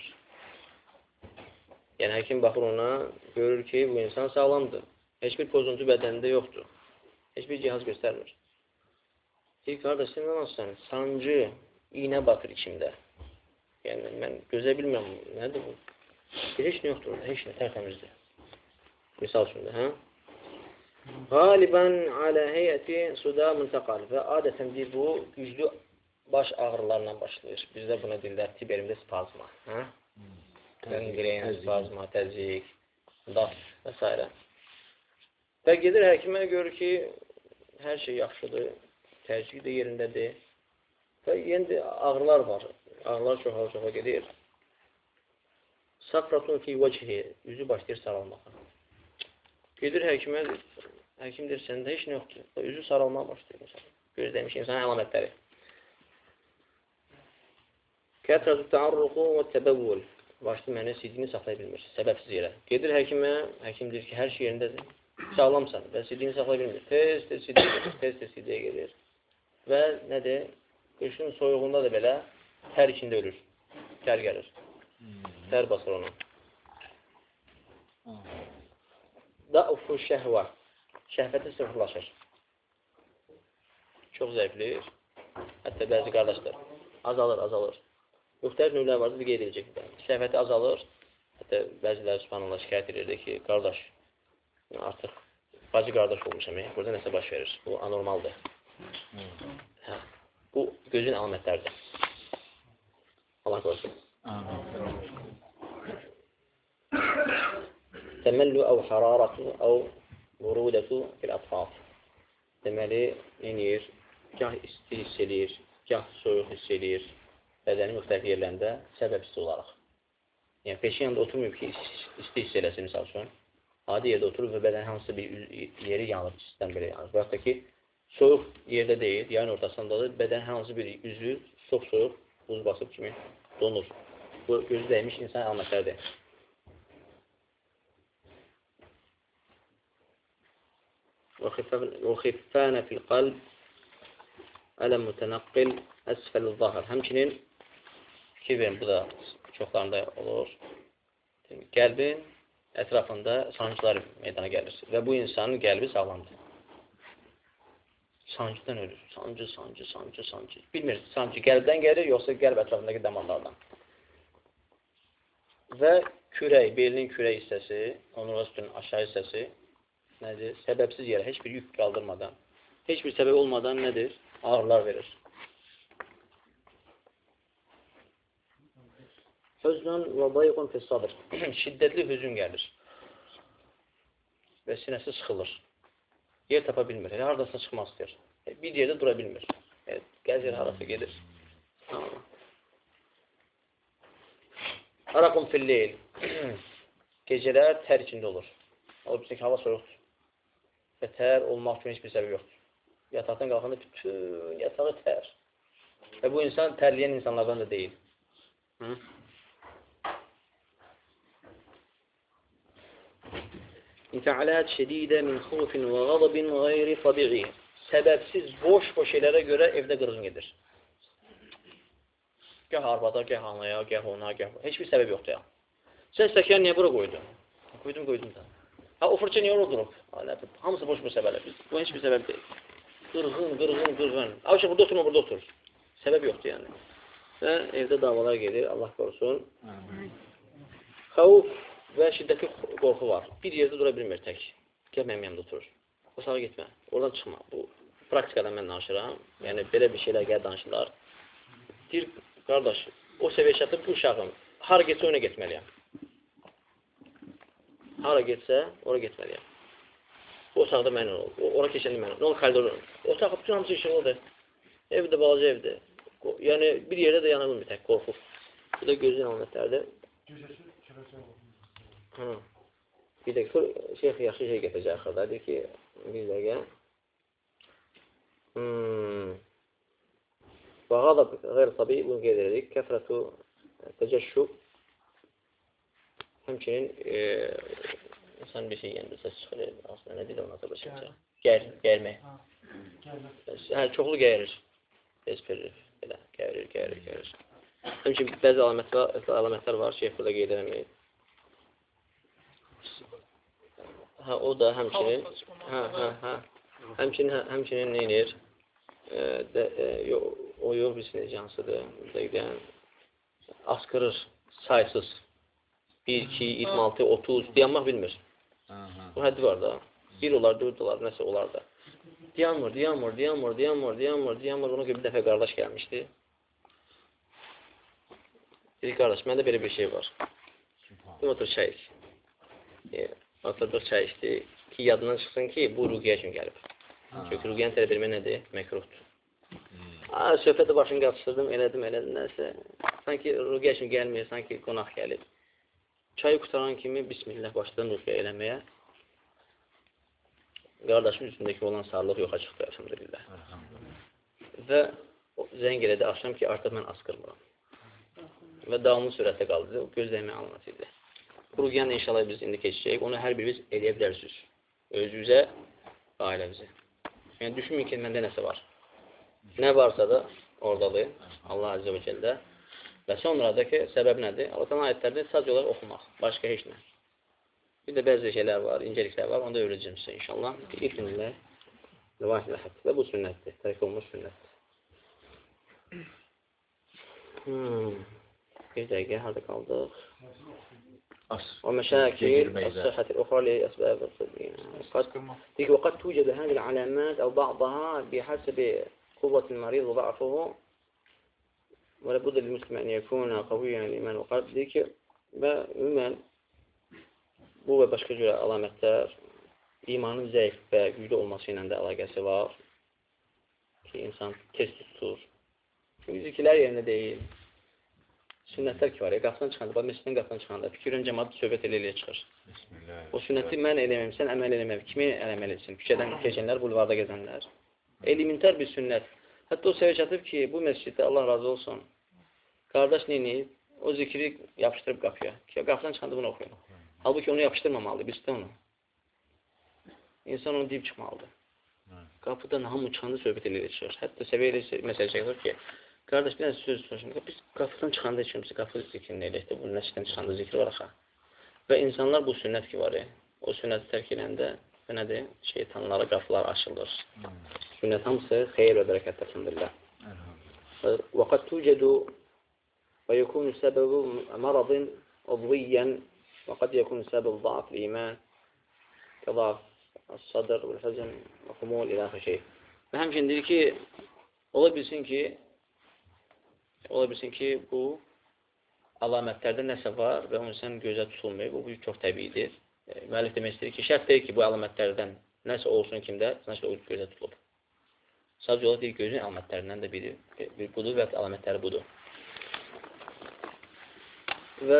Yəni, həkim baxır ona, görür ki, bu insan sağlamdır. Heç bir pozuntu bədənində yoxdur. Heç bir cihaz göstərmir. Deyir, qardaş, sən olsan, sancı, iynə batır içimdə. Yəni, mən gözə bilmirəm, nədir bu? Heç nə yoxdur, heç nə, tərtəmizdir. Misal üçün də, hə? Qalibən alə heyəti suda müntəqal və adətən deyir, bu güclü baş ağrılarla başlayır. Bizdə buna deyirlər tib elmdə spazma. Qanqren, spazma, təzik, daf və s. Və gedir həkimə görür ki, hər şey yaxşıdır, təzyiq də yerindədir. Və yenə ağrılar var. Ağrılar çoxa gedir. Safratun fi vəcihi, üzü başlayır saralmağa. Gedir həkimə, həkim deyir, səndə heç nə yoxdur. Üzü saralmağa başlayır. Gözləmiş insan əlamətləri. Kətrəzü təarruqu və təbəvvül. Başlı mənə sidiyini saxlaya bilmir, səbəbsiz yerə. Gedir həkimə, həkim deyir ki, hər şey yerindədir. Sağlamsan və sidiyini saxlaya bilmir. Tez sidiyə gedir. Və nədir? Qışın soyuğunda da belə tər içində ölür. Tər gəlir. Tər basır onu. Da'ufu şəhvə. Şəhvəti sıfırlaşır. Çox zəifləyir. Hətta bəzi qardaşlar. Azalır. Müxtəlif növlər vardır, qeyd edəcək. Şəhvəti azalır. Hətta bəziləri subhanallah şikayət edirdi ki, qardaş, artıq bacı qardaş olmuşam, burada nəsə baş verir. Bu anormaldır. Bu gözün əlamətləridir. Allah qorusun. Təməllu əv hararatu əv vurudətu fil atfaf. Deməli, yenir, gah isti hiss edir, gah soyuq hiss edir. Bədənin müxtəlif yerlərində səbəbsiz olaraq. Yəni, peşin yanında oturmayıb ki, isti hiss eləsin, misal üçün. Adi yerdə oturub və bədən hansısa bir yeri yanır, sistem belə yanır. Və yaxud da ki, soyuq yerdə deyil, yayın ortasındadır, bədən hansı bir üzvü çox soyuq, buz basıb kimi donur. Bu, gözü dəymiş insan əlamətlərdir. وَخِفَّانَ فِي الْقَلْبِ أَلَمْ مُتَنَقِّلْ أَسْفَلِ الظَّهر. Həmçinin fikir verin, bu da çoxlarında olur. Qəlbin ətrafında sancılar meydana gəlir və bu insanın qəlbi sağlamdır. Sancıdan ölür. Sancı. Bilmir, sancı qəlbdən gəlir, yoxsa qəlb ətrafındakı damarlardan. Və kürək, belinin kürək hissəsi, onurğa sütunun aşağı hissəsi nədir? Səbəbsiz yerə, heç bir yük qaldırmadan, heç bir səbəb olmadan nədir? Ağrılar verir. Hüznün və dayıqun fissadır. Şiddətli hüzün gəlir və sinəsi sıxılır. Yer tapa bilmir. Haradasına çıxmaq istəyir. Bir yerdə dura bilmir. Gəzir, harası gedir. Araqun filleyl. Gecələr tər içində olur. O bizdəki hava soyuqdur. Və tər olmaq üçün heç bir səbəb yoxdur. Yataqdan qalxanda bütün yatağı tər. Və bu insan tərləyən insanlardan da deyil. İnfialat şedidə min xufin və qadabin qeyri tabi'i. Səbəbsiz, boş şeylərə görə evdə qırğın gedir. Gəh arvada, gəh anaya, gəh ona, gəh ona. Heç bir səbəb yoxdur ya. Sən stəkan niyə bura qoydun? Qoydum da. Ha, o fırça niyə orada durub? Hamısı boş bu səbəblər. Bu heç bir səbəb deyil. Qırğın. Avşaq burada oturma, burada otur. Səbəb yoxdur yəni. Və evdə davalar gedir, Allah qorusun. Xavuf və şiddətli qorxu var. Bir yerdə dura bilmir tək. Gəl mənim yanımda oturur. O sağa getmə, oradan çıxma. Bu praktikadan mən danışıram. Yəni, belə bir şeylər gəl danışırlar. Deyir, qardaş, o səviyyə çatıb bu uşağım. Hara getsə, ona getməliyəm. Hara getsə, ora getməliyəm. O otaqda mənə ol. Ora keçəndə mənə ol. Nə olur, koridorda ol. Otaq, bütün hamısı işin odur. Evdə, balaca evdə. Yəni, bir yerdə də yana bilmir tək, qorxur. Bu da gözün almətlərdir. Bir dəqiqə, şeyx yaxşı şey gətirəcək axırda. Deyir ki, bir dəqiqə. Və qadab qeyr tabi, bunu qeyd edirik. Kəfrətu təcəşşub. Həmçinin insan bir şey yəndə səs çıxır. Aslında nə deyil ona tabi? Gəlmək. Çoxlu gəlir. Bezperir. Gəlir. Həmçinin bəzi əlamətlər var. Şeyx burada qeyd edəməyib. O da həmçinin həmçinin neynir? O yox bilsin cansıdır. Askırır, saysız. 1, 2, 26, 30 dayanmaq bilmir. Bu həddi var da. 1 olar, 4 olar, nəsə olar da. Dayanmır. Ona görə bir dəfə qardaş gəlmişdi. Dedi, qardaş, məndə belə bir şey var. Otur çay iç. Oturduk çay içdi ki, yadından çıxsın ki, bu ruqiyyə üçün gəlib. Çünki ruqiyyəni tələb etmək nədir? Məkruhdur. Söhbəti başını qatışdırdım, elədim, nəsə. Sanki ruqiyyə üçün gəlmir, sanki qonaq gəlib. Çayı qutaran kimi bismillah başladım ruqiyyə eləməyə. Qardaşın üstündəki olan sarılıq yoxa çıxdı, elhamdülillah. Və zəng elədi axşam ki, artıq mən askırmıram. Və davamlı sürətdə qaldı. O gözləmə anlatı idi. Ruqiyyanı inşallah biz indi keçəcəyik. Onu hər birimiz eləyə bilərsiniz. Özünüzə, ailəmizə. Yəni, düşünməyin ki, məndə nəsə var. Nə varsa da oradadır. Allah Azze və Cəllə. Və sonradakı səbəb nədir? Allah'tan ayətlərdə sadəcə olaraq oxumaq. Başqa heç nə. Bir də bəzi şeylər var, incəliklər var. Onu da öyrəcəm sizə inşallah. İlk günlər rivayət həddir. Və bu sünnətdir. Tərk olunmuş sünnətdir. Bir dəqiqə, harada qaldıq? ومشاكل الصحة الأخرى لأسباب الطبية وقد توجد هذه العلامات أو بعضها بحسب قوة المريض وضعفه ولابد للمسلم أن يكون قويا الإيمان وقلب və ümumən bu və başqa cürə əlamətlər imanın zəif və güclü olması ilə də əlaqəsi var ki, insan tez tutur. Çünki zikirlər yerində deyil. sünnətlər ki var ya, qapıdan çıxanda, məsciddən qapıdan çıxanda, fikirən cəmaat söhbət elə çıxır. O sünnəti mən eləməm, sən əməl eləməm, kimi əməl etsin? Küçədən keçənlər, bulvarda gəzənlər. Elementar bir sünnət. Hətta o səviyyə çatıb ki, bu məsciddə Allah razı olsun. Qardaş neyini? O zikri yapışdırıb qapıya. Qapıdan çıxanda bunu oxuyun. Halbuki onu yapışdırmamalıdır, birisi də onu. İnsan onu deyib çıxmalıdır. Qapıdan hamı çıxanda söhbət elə çıxır. Hətta səviyyə elə məsələ çəkir ki, qardaş, bir dənə söz soruşum. Biz qapıdan çıxanda içimizə qapı zikrini eləyək də, bu məsciddən çıxanda zikri var axı. Və insanlar bu sünnət ki var, o sünnəti tərk edəndə nədir? Şeytanlara qapılar açılır. Sünnət hamısı xeyir və bərəkət təfəndürlər. وَقَدْ تُوجَدُ وَيَكُونُ سَبَبُ مَرَضٍ عُضْوِيًّا وَقَدْ يَكُونُ سَبَبُ ضَعْفِ الْإِيمَانِ كَضَعْفِ الصَّدْرِ وَالْحَزَنِ وَخُمُولِ إِلَى آخِرِ şey. Və həmçinin deyir ki, ola bilsin ki, bu əlamətlərdə nəsə var və onun sən gözə tutulmayıb, bu çox təbiidir. Müəllif demək istəyir ki, şərt deyil ki, bu əlamətlərdən nəsə olsun kimdə, nəsə o gözə tutulub. Sadəcə olaraq deyir, gözün əlamətlərindən də biri budur və əlamətləri budur. Və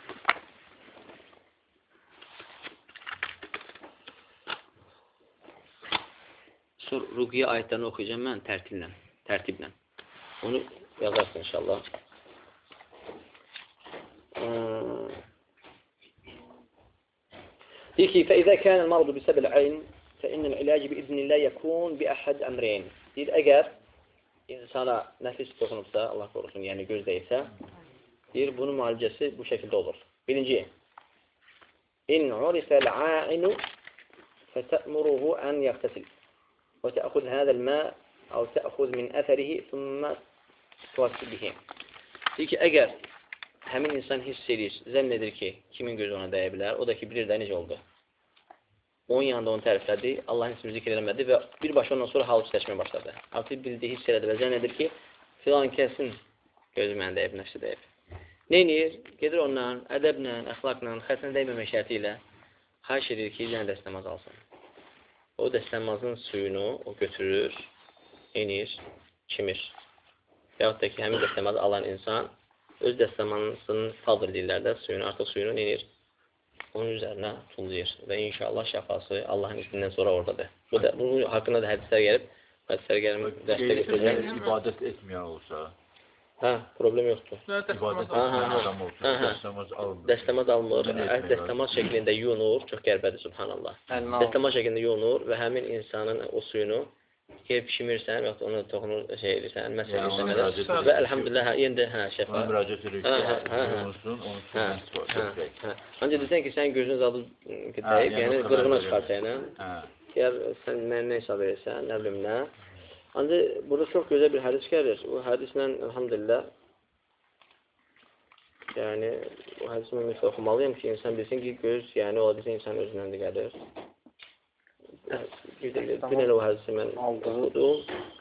sonra Ruqiyyə ayətlərini oxuyacağım mən tərtiblə. Onu yazarsın inşallah. Deyir ki, فَإِذَا كَانَ الْمَرْضُ بِسَبِ الْعَيْنِ فَإِنَّ الْعِلَاجِ بِإِذْنِ اللّٰهِ يَكُونَ بِأَحَدْ أَمْرَيْنِ Deyir, əgər insana nəfis toxunubsa, Allah qorusun, yəni göz deyilsə, deyir, bunun müalicəsi bu şəkildə olur. Birinci, İn urifəl a'inu fətə'muruhu ən yəxtəsil və təəxud hədəl mə əv təəxud min əfərihi thumma tuvasil bihi. Deyir ki, əgər həmin insan hiss edir, zənn edir ki, kimin gözü ona dəyə bilər, o da ki, bilir də necə oldu. Onun yanında onu təriflədi, Allahın ismini zikr eləmədi və birbaşa ondan sonra halı çəkməyə başladı. Artıq bildi, hiss elədi və zənn edir ki, filan kəsin gözü mənə dəyib, nəfsi dəyib. Neynir? Gedir ondan, ədəblə, əxlaqla, xətrinə dəyməmək şərti ilə xahiş edir ki, yenə dəstəmaz alsın. O dəstəmazın suyunu o götürür, inir, çimir. Yaxud da ki, həmin dəstəmazı alan insan öz dəstəmazının fadr deyirlər də, artıq suyunu inir, onun üzərinə tullayır və inşallah şəfası Allahın iznindən sonra oradadır. Bunun haqqında da hədislər gəlib, dəstək götürəcək. İbadət etməyən olsa, problem yoxdur. İbadət etməyən adam olsa, dəstəmaz almır. Dəstəmaz almır, dəstəmaz şəklində yunur, çox qərbədir, subhanallah. Dəstəmaz şəklində yunur və həmin insanın o suyunu gelib pişimirsən və onu toxunur, edirsən, məsələ edirsən və əlhamdülillah, yenə şəfa. Ona müraciət edir ki, olsun, onun suyunu Ancaq desən ki, sən gözünü zadı dəyib, yəni qırğına çıxartayla, gəl sən mənə nə hesab edirsən, nə bilim nə. Ancaq burada çox gözəl bir hədis gəlir. O hədislə, əlhamdülillah, yəni, o hədisi mən mütləq oxumalıyım ki, insan bilsin ki, göz, yəni, o hədisi insan özündən də gəlir. Bir elə o hədisi mən oxudum.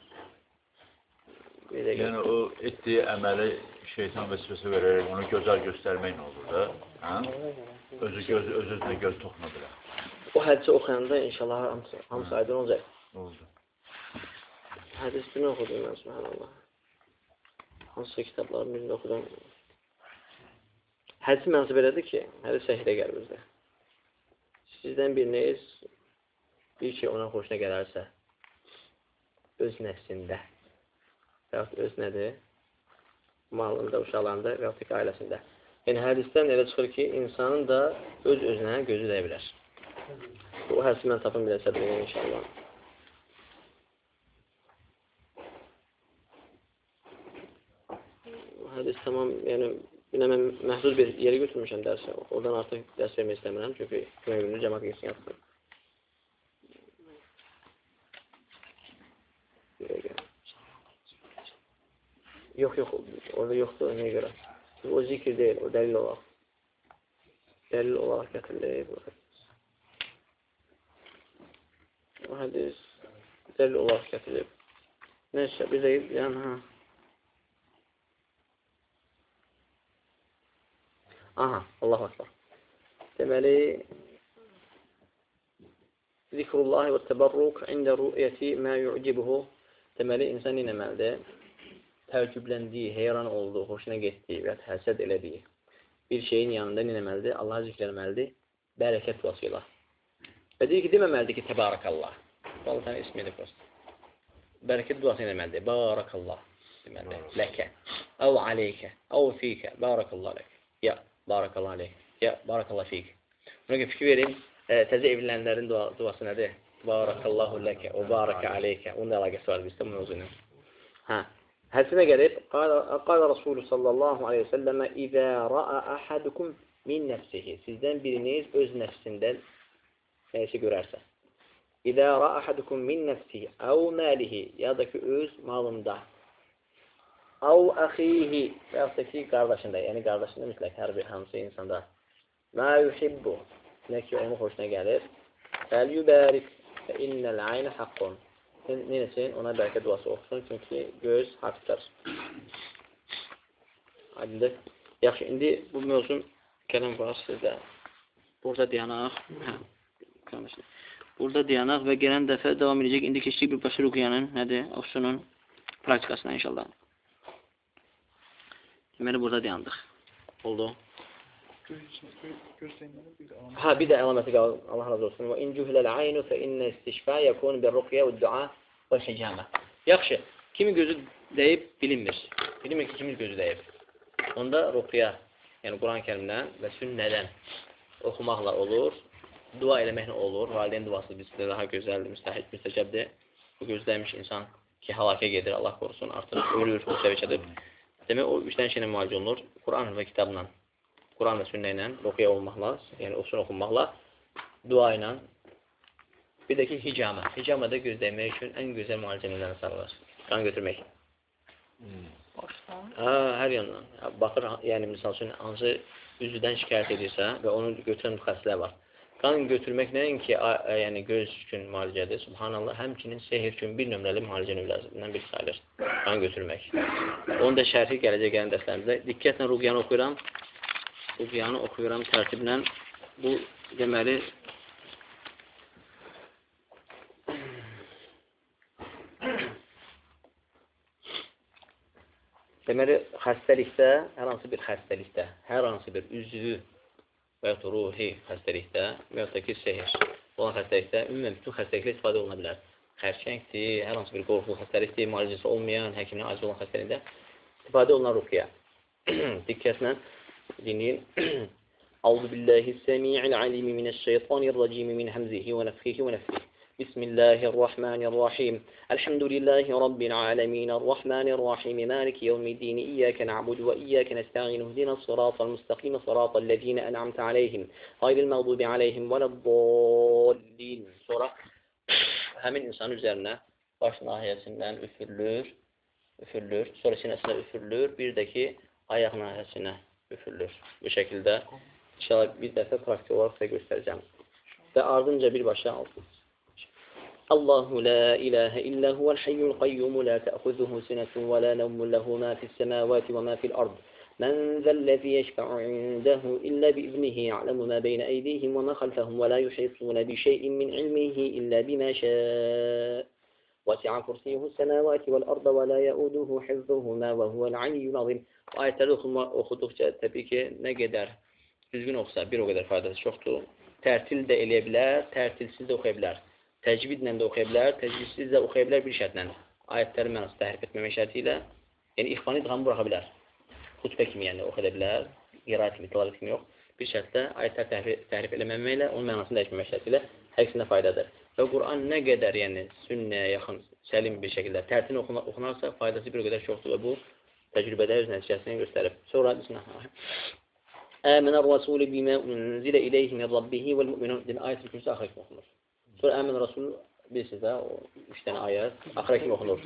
Yəni, o etdiyi əməli şeytan vəsvəsə verərək onu gözəl göstərmək nə olur da? Öz-özünə göz toxuna bilər. O hədisi oxuyanda inşallah hamısı aydın olacaq. Oldu. Hədisini oxudum mən, subhanallah. Hansısa kitabların birində oxudum. Hədisi mənası belədir ki, hədis səhiyyə gəlir bizdə. Sizdən biriniz bir şey ona xoşuna gələrsə, öz nəfsində və yaxud öz nədir? Malında, uşaqlarında və yaxud ki, ailəsində. Yəni, hədisdən elə çıxır ki, insanın da öz-özünə gözü dəyə bilər. Bu hədisi mən tapım biləsə deyəm, inşallah. Hədis tamam, yəni, mən məhzul bir yeri götürmüşəm dərsə. Oradan artıq dərs vermək istəmirəm, çünki gümək günü cəmat geçsin yapsın. Yox, orada yoxdur, nəyə görə? O zikir deyil, o dəlil olaraq. Dəlil olaraq gətirilir. O hədis dəlil olaraq gətirilir. Neyse, bir də yəni, Aha, Allah-u Akbar. Deməli, zikrullahi və təbərruk ində rü'yəti mə yu'cibuhu. Deməli, insan nə eləməlidir? təəccübləndiyi, heyran olduğu, xoşuna getdiyi və həsəd elədiyi bir şeyin yanında nə eləməlidir? Allah'a zikr eləməlidir, bərəkət duası ilə. Və deyir ki, deməməlidir ki, təbarakallah. Bu Allah təala ismidir prosta. Bərəkət duası eləməlidir. Barakallah deməlidir. Ləkə, əv aleykə, əv fikə, barakallah ləkə. Ya, barakallah aleykə. Ya, barakallah fikə. Buna görə fikir verin, təzə evlənənlərin duası nədir? Barakallahu ləkə, o barakə aleykə. Onun əlaqəsi var bizdə bu mövzunun. Hədisine gəlib, qala Rasulü sallallahu aleyhi ve selleme İzə ra'a ahadukum min nəfsihi. Sizdən biriniz öz nəfsindən neyse görərsə. İzə ra'a ahadukum min nəfsihi əv məlihi, ya da ki öz malında. Əv əxihi, və yaxud da ki qardaşında, yəni qardaşında mütləq hər bir hansı insanda. Mə yuhibbu, nə ki onun xoşuna gəlir. Fəl yübərik fə innəl aynə haqqun. Neyəsin? Ona bərəkət duası oxusun, çünki göz haqdır. Aydındır. Yaxşı, indi bu mövzum kələm var sizdə. Burada dayanaq. Burada dayanaq və gələn dəfə davam edəcək. İndi keçdik bir başa rüqyanın, nədir? Oxusunun praktikasına inşallah. Deməli, burada dayandıq. Oldu. Ha, bir də əlaməti qalır. Allah razı olsun. Və in cühləl aynu fə innə istişfə yəkun bir ruqyə və dua və hicamə. Yaxşı, kimi gözü dəyib bilinmir. Bilinmir ki, kimin gözü dəyib. Onda ruqya, yəni Quran-ı Kərimdən və sünnədən oxumaqla olur, dua eləməklə olur. Valideyn duası bizdə daha gözəldir, müstəcəbdir. Bu gözləymiş insan ki, halakə gedir, Allah qorusun, artıq ölür, bu səviyyədir. Demək, o 3 dənə şeylə müalicə olunur. Quran və kitabla, Quran və sünnə ilə, ruqya olmaqla, yəni usul oxunmaqla, dua ilə, bir də ki, hicamə. Hicamə də gözləmək üçün ən gözəl müalicələrdən sarılır. Qan götürmək. Hər yandan. Baxır, yəni, misal üçün, hansı üzvüdən şikayət edirsə və onun götürən müxəssislər var. Qan götürmək nəinki, yəni, göz üçün müalicədir. Subhanallah, həmçinin sehir üçün bir nömrəli müalicə növlərindən bir sayılır. Qan götürmək. Onun da şərhi gələcək gələn dərslərimizdə. Diqqətlə ruqyanı oxuyuram. Ruqyanı oxuyuram tərtiblə. Bu, deməli, xəstəlikdə, hər hansı bir üzvü və ya ruhi xəstəlikdə və ya da ki, sehir olan xəstəlikdə, ümumən bütün xəstəliklə istifadə oluna bilər. Xərçəngdir, hər hansı bir qorxulu xəstəlikdir, müalicəsi olmayan, həkimlə acı olan xəstəlikdə istifadə olunan ruqya. Diqqətlə dinleyin. Əuzu billahi's-semi'il alimi minəş-şeytanir-racim min hamzihi və nəfxihi və nəfsihi. Bismillahirrahmanirrahim. Elhamdülillahi rabbil alamin. Errahmanirrahim. Maliki yevmiddin. İyyake na'budu və iyyake nestaîn. İhdinas-sıratal mustaqim. Sıratallezîne en'amte aleyhim. Gayril mağdubi aleyhim veleddallin. Sonra həmin insanın üzərinə baş nahiyəsindən üfürülür. Sonra sinəsinə üfürülür. Bir də ki, ayaq nahiyəsinə üfürülür. Bu şəkildə inşallah bir dəfə praktik olaraq sizə göstərəcəm. Və ardınca birbaşa Allahu la ilahe illa huvel hayyul qayyum la ta'khudhuhu sinatun ve la nawmun lahu ma fi's semawati ve ma fi'l ard. Men zellezî yeşfe'u indehu illa bi'iznihi ya'lemu ma beyne eydihim ve ma khalfahum ve la yuhitûne bi şey'in min ilmihi illa bima şâ'a. وَسِعَ كُرْسِيُّهُ السَّمَاوَاتِ وَالْأَرْضَ وَلَا يَؤُودُهُ حِفْظُهُمَا وَهُوَ الْعَلِيُّ الْعَظِيمُ. Bu ayətləri oxuduqca təbii ki, nə qədər düzgün oxusa, bir o qədər faydası çoxdur. Tərtil də eləyə bilər, tərtilsiz də oxuya bilər. Təcvidlə də oxuya bilər, təcvidsiz də oxuya bilər bir şərtlə. Ayətləri mənası təhrif etməmək şərti ilə, yəni ixfanı idğamı buraxa bilər. Xutbə kimi yəni oxuya bilər, qiraət kimi, tilavət kimi yox. Bir şərtlə ayətləri təhrif eləməməklə, onun mənasını dəyişməmək şərti ilə həqiqətində faydadır. Və Quran nə qədər yəni sünnəyə yaxın, səlim bir şəkildə tərtini oxunarsa, faydası bir o qədər çoxdur və bu təcrübədə öz nəticəsini göstərib. Sonra Əmənər Rasulü bimə unzilə iləyhi min Rabbihi vəl mü'minun. Ayət-ül kürsü axıra kimi oxunur. Sonra Əmənər Rasul bilirsiniz də, o 3 dənə ayət axıra kimi oxunur.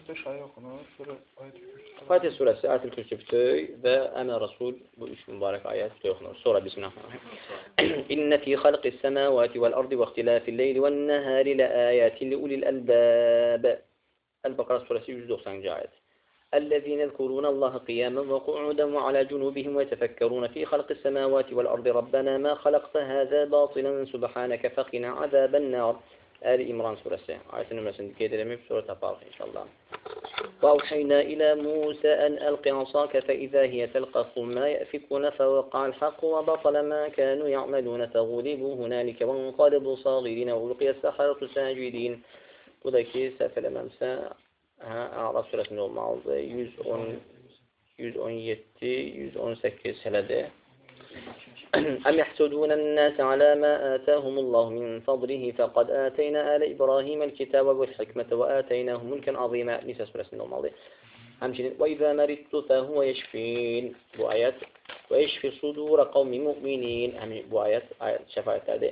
Fatihə surəsi, Ayət-ül kürsü bütöy və Əmənər Rasul bu 3 mübarək ayət bütöy oxunur. Sonra Bismillahirrahmanirrahim. İnnə fi xalqis səməvati vəl-ardı və ixtilafil leyli vən-nəhəri ləəyətin liulil əlbəb. Əl-Bəqara surəsi 190-cı ayət. الذين يذكرون الله قياما وقعودا وعلى جنوبهم ويتفكرون في خلق السماوات والأرض ربنا ما خلقت هذا باطلا سبحانك فقنا عذاب النار. آل İmran surəsi. Ayətin nömrəsini qeyd eləməyib, sonra taparıq inşallah. وأوحينا إلى موسى أن ألق عصاك فإذا هي تلقف ما يأفكون فوقع الحق وبطل ما كانوا يعملون فغلبوا هنالك وانقلبوا صاغرين وألقي السحرة ساجدين. Buradaki səhv eləməmsə, A'raf surəsində olmalıdır. 117, 118 hələdir. أم يحسدون الناس على ما آتاهم الله من فضله فقد آتينا آل إبراهيم الكتاب والحكمة وآتيناهم ملكا عظيما. Nisa surəsində olmalıdır. Həmçinin وَإِذَا مَرِضْتُ فَهُوَ يَشْفِينَ. Bu ayət وَيَشْفِ صُدُورَ قَوْمِ مُؤْمِنِينَ. Bu ayət şəfaətlərdir.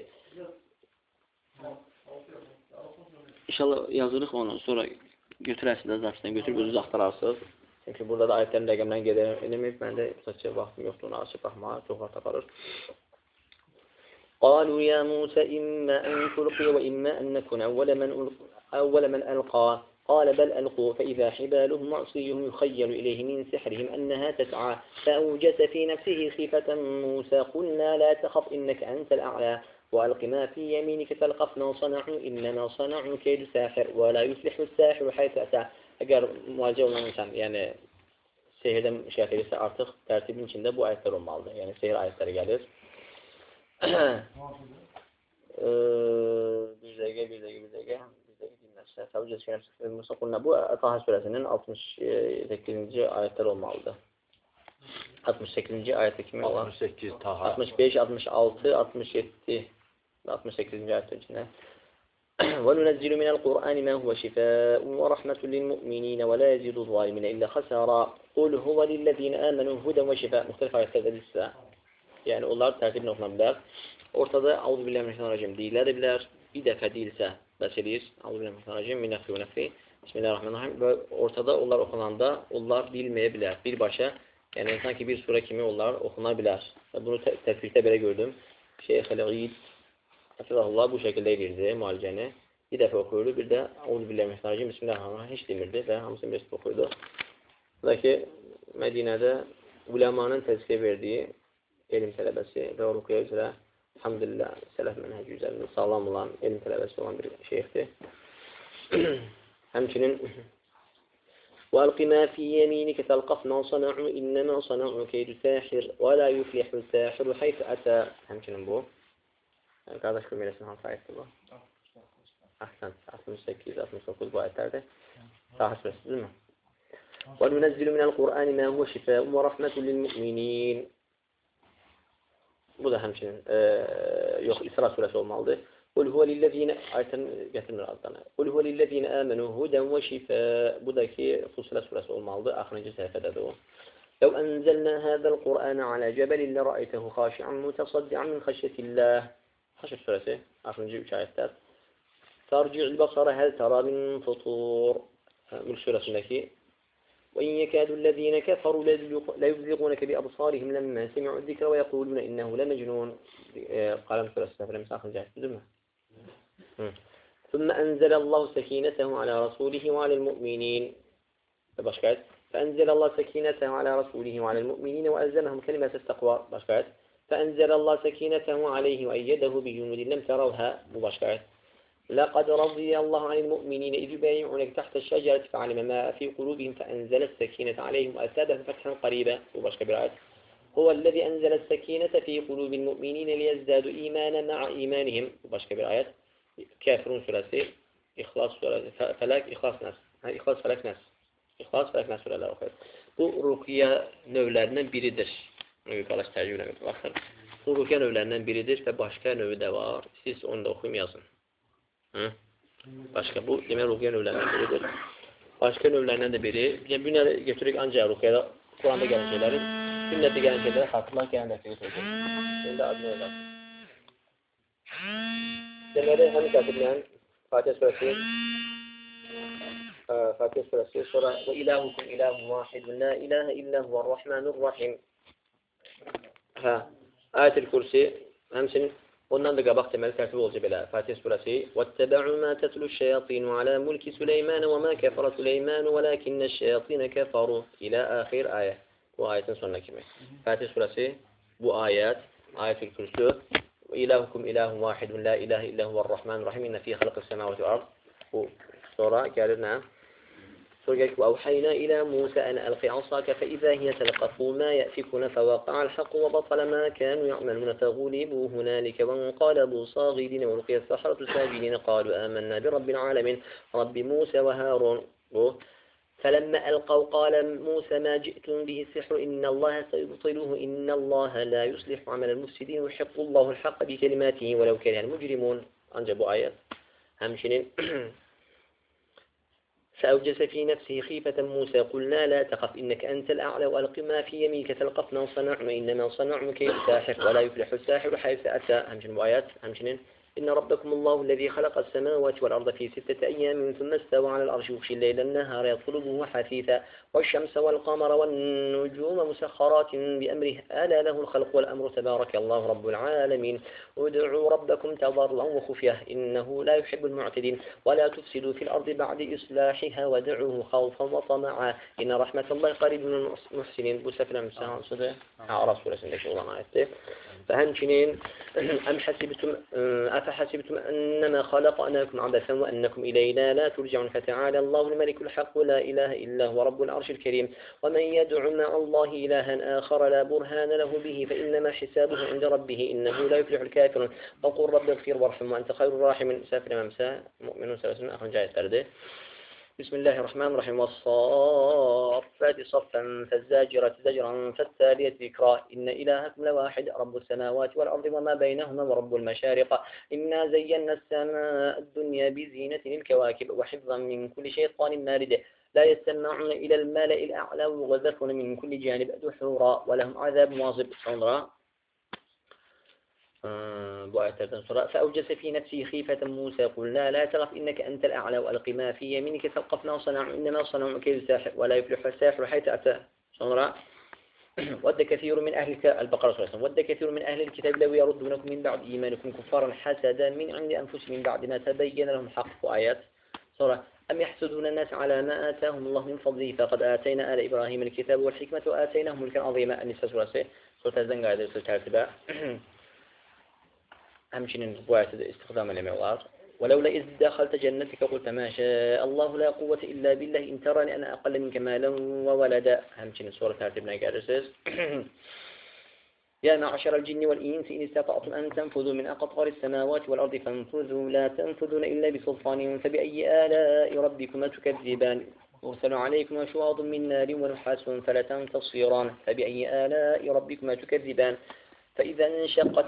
İnşallah yazırıq onu, sonra götürərsiniz zaten, götürüb özünüz axtararsınız. Çünki burada da ayətlərin rəqəmlərini qeyd edilməyib, məndə vaxtım yoxdur, onu açıb baxmağa, çox vaxt aparır. قالوا يا موسى إما أن تلقي وإما أن نكون أول من ألقى قال بل ألقوا فإذا حبالهم وعصيهم يخيل إليه من سحرهم أنها تسعى فأوجس في نفسه خيفة موسى قلنا لا تخف إنك أنت الأعلى وألق ما في يمينك تلقف ما صنعوا إنما صنعوا كيد ساحر ولا يفلح الساحر حيث أتى. Əgər müalicə olunursan, yəni sehirdən şikayət edirsə, artıq tərtibin içində bu ayətlər olmalıdır. Yəni sehir ayətləri gəlir. Bir dəqiqə dinlərsə. Bu Taha surəsinin 68-ci ayətlər olmalıdır. 68-ci ayətdə kimi olan? 68 Taha. 65, 66, 67 və 68-ci ayətlər içində. وننزل من القرآن ما هو شفاء ورحمة للمؤمنين ولا يزيد الظالمين إلا خسارا قل هو للذين آمنوا هدى وشفاء. Müxtəlif ayətlər edilsə, yəni onlar tərtiblə oxuna bilər. Ortada Euzubillahimineşşeytanirracim deyilə də bilər. Bir dəfə deyilsə, bəs eləyir. Euzubillahimineşşeytanirracim, minəxfi və nəfri. Bismillahirrahmanirrahim. Və ortada onlar oxunanda, onlar bilməyə bilər. Birbaşa, yəni sanki bir surə kimi onlar oxuna bilər. Və bunu tədbirdə belə gördüm. Şeyx Əl-İd Əsəlullah bu şəkildə edirdi müalicəni. Bir dəfə oxuyurdu, bir də Euzubillahimineşşeytanirracim, Bismillahirrahmanirrahim heç demirdi və hamısını bir oxuyurdu. Bu da ki, Mədinədə uləmanın təzkiyə verdiyi elm tələbəsi və o ruqya üzrə, elhamdülillah, sələf mənhəci üzərində sağlam olan, elm tələbəsi olan bir şeyxdir. Həmçinin وَأَلْقِ مَا فِي يَمِينِكَ تَلْقَفْ مَا صَنَعُوا إِنَّمَا صَنَعُوا كَيْدُ سَاحِرٍ وَلَا يُفْلِحُ السَّاحِرُ حَيْثُ أَتَى. Həmçinin bu. Qardaş köməkləsin, hansı ayətdir bu? Əhsən, 68, 69 bu ayətlərdir. Taha surəsi, deyilmi? وَنُنَزِّلُ مِنَ الْقُرْآنِ مَا هُوَ شِفَاءٌ وَرَحْمَةٌ لِلْمُؤْمِنِينَ. Bu da həmçinin, yox, İsra surəsi olmalıdır. قُلْ هُوَ لِلَّذِينَ ayətini gətirmir adlarına. قُلْ هُوَ لِلَّذِينَ آمَنُوا هُدًى وَشِفَاءٌ. Bu da ki, Fussilet surəsi olmalıdır. Axırıncı səhifədədir o. لَوْ أَنْزَلْنَا هَذَا الْقُرْآنَ عَلَى جَبَلٍ لَرَأَيْتَهُ خَاشِعًا مُتَصَدِّعًا مِنْ خَشْيَةِ اللّٰهِ. Haşr surəsi, axırıncı 3 ayətlər. Tarci'il basara həl tara min futur. Mülk surəsindəki وَإِنْ يَكَادُ الَّذِينَ كَفَرُوا لَيُزْلِقُونَكَ بِأَبْصَارِهِمْ لَمَّا سَمِعُوا الذِّكْرَ وَيَقُولُونَ إِنَّهُ لَمَجْنُونَ. Qaləm surəsi səfərimiz axırıncı ayətdir, deyilmi? ثُمَّ أَنْزَلَ اللّٰهُ سَكِينَتَهُ عَلَى رَسُولِهِ وَعَلَى الْمُؤْمِنِينَ. Başqa ayət. فَأَنْزَلَ اللّٰهُ سَكِينَتَهُ عَلَى رَسُولِهِ وَعَلَى الْمُؤْمِنِينَ وَأَلْزَمَهُمْ كَلِمَةَ التَّقْوَى. Başqa ayət. فأنزل الله سكينته عليه وأيده بجنود لم تروها. مباشرة. لقد رضي الله عن المؤمنين إذ يبايعونك تحت الشجرة فعلم ما في قلوبهم فأنزل السكينة عليهم وأثابهم فتحا قريبا. مباشرة. هو الذي أنزل السكينة في قلوب المؤمنين ليزدادوا إيمانا مع إيمانهم. مباشرة. Kafirun surəsi, İxlas surəsi, Fələk, İxlas Nəs. İxlas, Fələk, Nəs. İxlas, Fələk, Nəs surələri oxuyur. Bu ruqiyyə növlərindən biridir. Qardaş tərcümə edir. Baxın. Bu ruqiyyə növlərindən biridir və başqa növü də var. Siz onu da oxuyum, yazın. Başqa bu, demək ruqiyyə növlərindən biridir. Başqa növlərindən də biri. Bu nə götürük ancaq ruqiyyədə, Quranda gələn şeyləri, sünnətdə gələn şeyləri xatırlar, gələn dəfə götürəcək. Şimdi adını öyrən. Deməli, həmin tərtiblə Fatihə surəsi, sonra və ilahukum ilahun vahidun la ilahe illə huvər-rahmanur-rahim. Ayət-ül Kürsi, həmçinin ondan da qabaq deməli tərtib olacaq belə. Fatihə surəsi وَاتَّبَعُوا مَا تَتْلُو الشَّيَاطِينُ عَلَى مُلْكِ سُلَيْمَانَ وَمَا كَفَرَ سُلَيْمَانُ وَلَكِنَّ الشَّيَاطِينَ كَفَرُوا ilə axir ayə. Bu ayətin sonuna kimi. Fatihə surəsi, bu ayət, Ayət-ül Kürsü İlahukum ilahun vahidun la ilahe illə huvər-rahmanur-rahim İnnə fiyyə xalqis səmavati və ard. Bu sonra gəlir nə? سورة وأوحينا إلى موسى أن ألقي عصاك فإذا هي تلقف ما يأفكون فوقع الحق وبطل ما كانوا يعملون فغلبوا هنالك وانقلبوا صاغرين وألقي السحرة ساجدين قالوا آمنا برب العالمين رب موسى وهارون فلما ألقوا قال موسى ما جئتم به السحر إن الله سيبطله إن الله لا يصلح عمل المفسدين ويحق الله الحق بكلماته ولو كره المجرمون. Ancak bu ayet hemşinin فأوجس في نفسه خيفة موسى قلنا لا تخف إنك أنت الأعلى وألق ما في يمينك تلقف ما صنعنا إنما صنعنا كيد ساحر ولا يفلح الساحر حيث أتى. همشن بآيات همشنين إن ربكم الله الذي خلق السماوات والأرض في 6 أيام ثم استوى على العرش يغشي الليل النهار يطلبه حثيثا والشمس والقمر والنجوم مسخرات بأمره ألا له الخلق والأمر تبارك الله رب العالمين ادعوا ربكم تضرعا وخفية إنه لا يحب المعتدين ولا تفسدوا في الأرض بعد إصلاحها ودعوه خوفا وطمعا إن رحمة الله قريب من المحسنين. Bu sefer Müslüman Araf suresindeki olan ayette. فهمشنين أفحسبتم أنما خلقناكم عبثا وأنكم إلينا لا ترجعون فتعالى الله الملك الحق لا إله إلا هو رب العرش الكريم ومن يدع مع الله إلها آخر لا برهان له به فإنما حسابه عند ربه إنه لا يفلح الكافرون وقل رب اغفر وارحم وأنت خير الراحمين. سافر ممسا مؤمنون سلسل أخرج جاية ترده. بسم الله الرحمن الرحيم والصافات صفا فالزاجرة زجرا فالتالية ذكرا إن إلهكم لواحد رب السماوات والأرض وما بينهما ورب المشارق إنا زينا السماء الدنيا بزينة الكواكب وحفظا من كل شيطان مارد لا يستمعون إلى الملأ الأعلى وغذفون من كل جانب دحورا ولهم عذاب واصب. Bu ayetlerden sonra فأوجس في نفسه خيفة موسى قلنا لا تخف إنك أنت الأعلى وألق ما في يمينك تلقف ما صنعوا إنما صنعوا كيد ساحر ولا يفلح الساحر حيث أتى. Sonra ود كثير من أهل البقرة سورة ود كثير من أهل الكتاب لو يردونكم من بعد إيمانكم كفارا حسدا من عند أنفسهم بعد ما تبين لهم الحق. آيات. Sonra أم يحسدون الناس على ما آتاهم الله من فضله فقد آتينا آل إبراهيم الكتاب والحكمة وآتيناهم ملكا عظيما. النساء suresi. Surədən qayıdırsa tərtibə. Həmçinin bu ayəti də istiqdam eləmək olar. وَلَوْلَا إِذْ دَخَلْتَ جَنَّتِكَ قُلْتَ مَا شَاءَ اللَّهُ لَا قُوَّةَ إِلَّا بِاللَّهِ إِنْ تَرَنِي أَنَا أَقَلَّ مِنكَ مَالًا وَوَلَدًا. Həmçinin sonra tərtibinə gəlirsiniz. يا معشر الجن والإنس إن استطعتم أن تنفذوا من أقطار السماوات والأرض فانفذوا لا تنفذون إلا بسلطان فبأي آلاء ربكما تكذبان يرسل عليكما شواظ من نار ونحاس فلا تنتصران فبأي آلاء ربكما تكذبان فإذا انشقت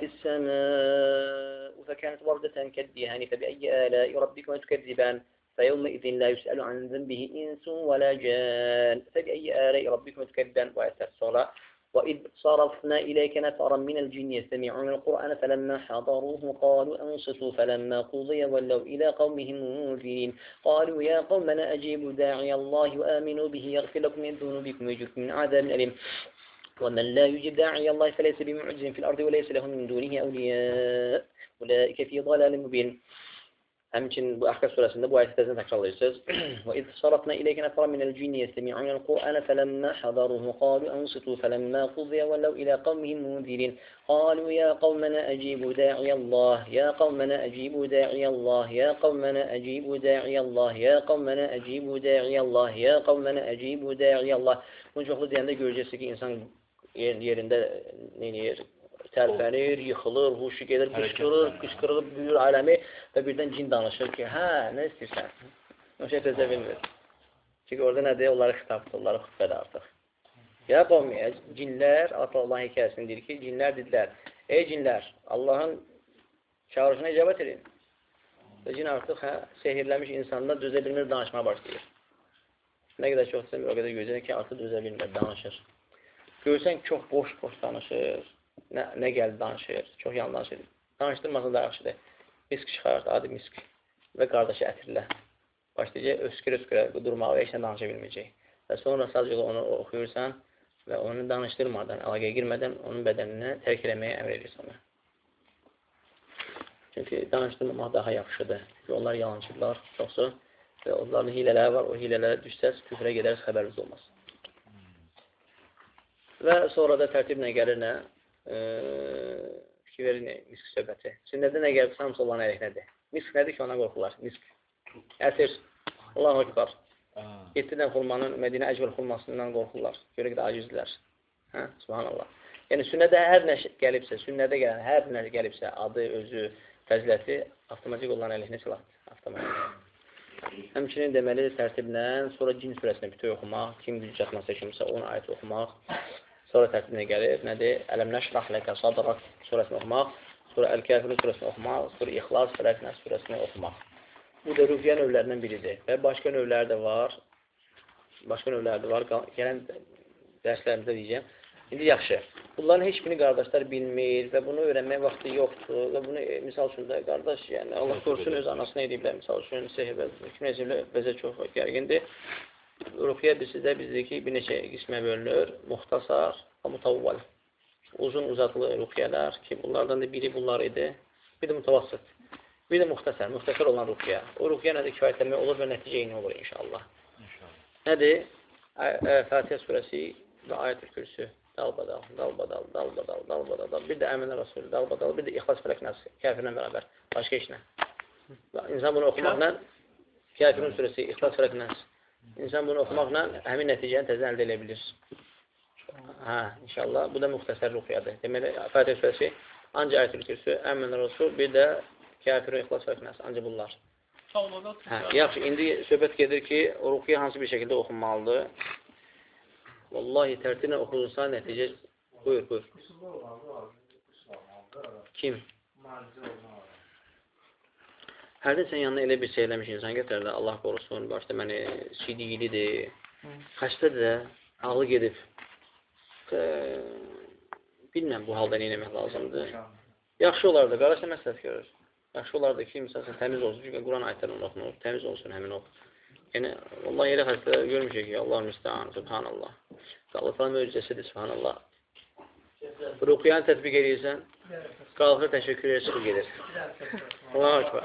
السماء فكانت وردة كالدهان فبأي آلاء ربكما تكذبان فيومئذ لا يسأل عن ذنبه إنس ولا جان فبأي آلاء ربكما تكذبان. وآيات الصلاة وإذ صرفنا إليك نفرا من الجن يستمعون القرآن فلما حضروه قالوا أنصتوا فلما قضي ولوا إلى قومهم منذرين قالوا يا قومنا أجيبوا داعي الله وآمنوا به يغفر لكم من ذنوبكم ويجركم من عذاب أليم ومن لا يجب داعي الله فليس بمعجز في الأرض وليس له من دونه أولياء أولئك في ضلال مبين. Həmçinin bu Əhqaf surəsində bu ayətə təkrarlayırsınız. وَإِذْ صَرَفْنَا إِلَيْكَ نَفَرًا مِنَ الْجِنِّ يَسْتَمِعُونَ الْقُرْآنَ فَلَمَّا حَضَرُوهُ قَالُوا أَنصِتُوا فَلَمَّا قُضِيَ وَلَّوْا إِلَى قَوْمِهِم مُنذِرِينَ قَالُوا يَا قَوْمَنَا أَجِيبُوا دَاعِيَ اللَّهِ يَا قَوْمَنَا أَجِيبُوا دَاعِيَ اللَّهِ يَا قَوْمَنَا أَجِيبُوا دَاعِيَ اللَّهِ يَا قَوْمَنَا أَجِيبُوا دَاعِيَ اللَّهِ يَا قَوْمَنَا أَجِيبُوا دَاعِيَ اللَّهِ. Bunu çoxlu deyəndə görəcəksiniz ki, insan yerində neyir? Tərpənir, yıxılır, huşu gelir, qışqırılıb büyür aləmi və birdən cin danışır ki, hə, nə istəyirsən? O şey tezə bilmir. Çünki orada nədir? Onları xitabdır, onları xütbədə artıq. Ya qovmiyə, cinlər, Allah hekayəsini deyir ki, cinlər dedilər, ey cinlər, Allahın çağırışına icabət edin. Və cin artıq sehirləmiş insanlar dözə bilmir, danışmaya başlayır. Nə qədər çox desəm, o qədər gözəl ki, artıq dözə bilmir, danışır. Görsən ki, çox boş-boş danışır. Nə gəldi danışır, çox yan danışır. Danışdırmasın da yaxşıdır. Misk çıxart, adi misk və qardaşı ətirlə. Başlayacaq, öskürə durmağa və heç nə danışa bilməyəcək. Və sonra sadəcə onu oxuyursan və onu danışdırmadan, əlaqəyə girmədən onun bədəninə tərk eləməyə əmr edirsən. Çünki danışdırmamaq daha yaxşıdır. Çünki onlar yalancılar çoxsu və onların hilələri var. O hilələrə düşsəz, küfrə gedəriz, xəbəriniz olmaz. Və sonra da tərtiblə gəlir nə? Fikir verin, misk söhbəti. Sünnədə nə gəlib, hamısı olan ələk nədir? Misk nədir ki, ona qorxular? Misk. Əsir. Allahu Ekber. 7 dənə xurmanın Mədinə əcvəl xurmasından qorxurlar. Görə ki, acizdirlər. Hə? Subhanallah. Yəni, sünnədə hər nə gəlibsə, sünnədə gələn hər nə gəlibsə, adı, özü, fəziləti avtomatik olan əleyhinə silahdır. Avtomatik. Həmçinin deməli tərtiblə, sonra Cin surəsini bütöv oxumaq, kim güc çatmasa kimsə 10 ayət oxumaq, sonra tərtiblə gəlib, nədir? Ələm nəşrah ləkə sadrak surəsini oxumaq, sonra Əl-Kəfirun surəsini oxumaq, sonra İxlas, Fələq-Nəs surəsini oxumaq. Bu da ruhiyyə növlərindən biridir və başqa növləri də var. Gələn dərslərimizdə deyəcəm. İndi yaxşı. Bunların heç birini qardaşlar bilmir və bunu öyrənmək vaxtı yoxdur və bunu, misal üçün də qardaş, yəni Allah korusun öz anasını ediblər, misal üçün sehbə, bəzə çox gərgindir. Ruhiyyə bizdəki bir neçə qismə bölünür. Muxtasar və mutavval. Uzun uzatlı ruhiyyələr ki, bunlardan da biri bunlar idi. Bir də mutavassıt. Bir də muxtasar. Muxtasar olan ruhiyyə. O ruhiyyə nədir? Kifayətlənmək olur və nəticə eyni olur inşallah. Nədir? Fatihə surəsi və ayət-ül kürsü. Dalbadal. Bir də Əminə Rasulü. Dalbadal. Bir də İxlas Fələq-Nəs. Kəfirlə bərabər. Başqa işlə. İnsan bunu oxumaqla Kəfirun surəsi, İxlas Fələq-Nəs. İnsan bunu oxumaqla həmin nəticəni təzə əldə edə bilir. Hə, inşallah. Bu da müxtəsər ruhiyyədir. Deməli, Fatihə surəsi, ancaq ayət-ül kürsü, Əminə Rasul, bir də Kəfirun, İxlas Fələq-Nəs. Ancaq bunlar. Hə, yaxşı, indi söhbət gedir ki, o ruhiyyə hansı bir şəkildə oxunmalıdır? Vallahi tərtiblə oxunursa nəticə... Buyur. Kim? Hərdən sən yanına elə bir şey eləmiş insan gətirər də, Allah qorusun, başda məni sidiyilidir, xəstədir də, ağlı gedib. Bilməm bu halda nə eləmək lazımdır. Yaxşı olardı, qardaşla məsləhət görür. Yaxşı olardı ki, misal təmiz olsun, çünki Quran ayətlərini oxunur, təmiz olsun həmin o. Yəni, vallahi elə xəstələr görmüşək ki, Allah müstəhan, subhanallah. Allah möcüzəsidir, subhanallah. Ruqiyanı tətbiq edirsən, qalxır, təşəkkür edir, çıxır gedir. Allahu Ekber.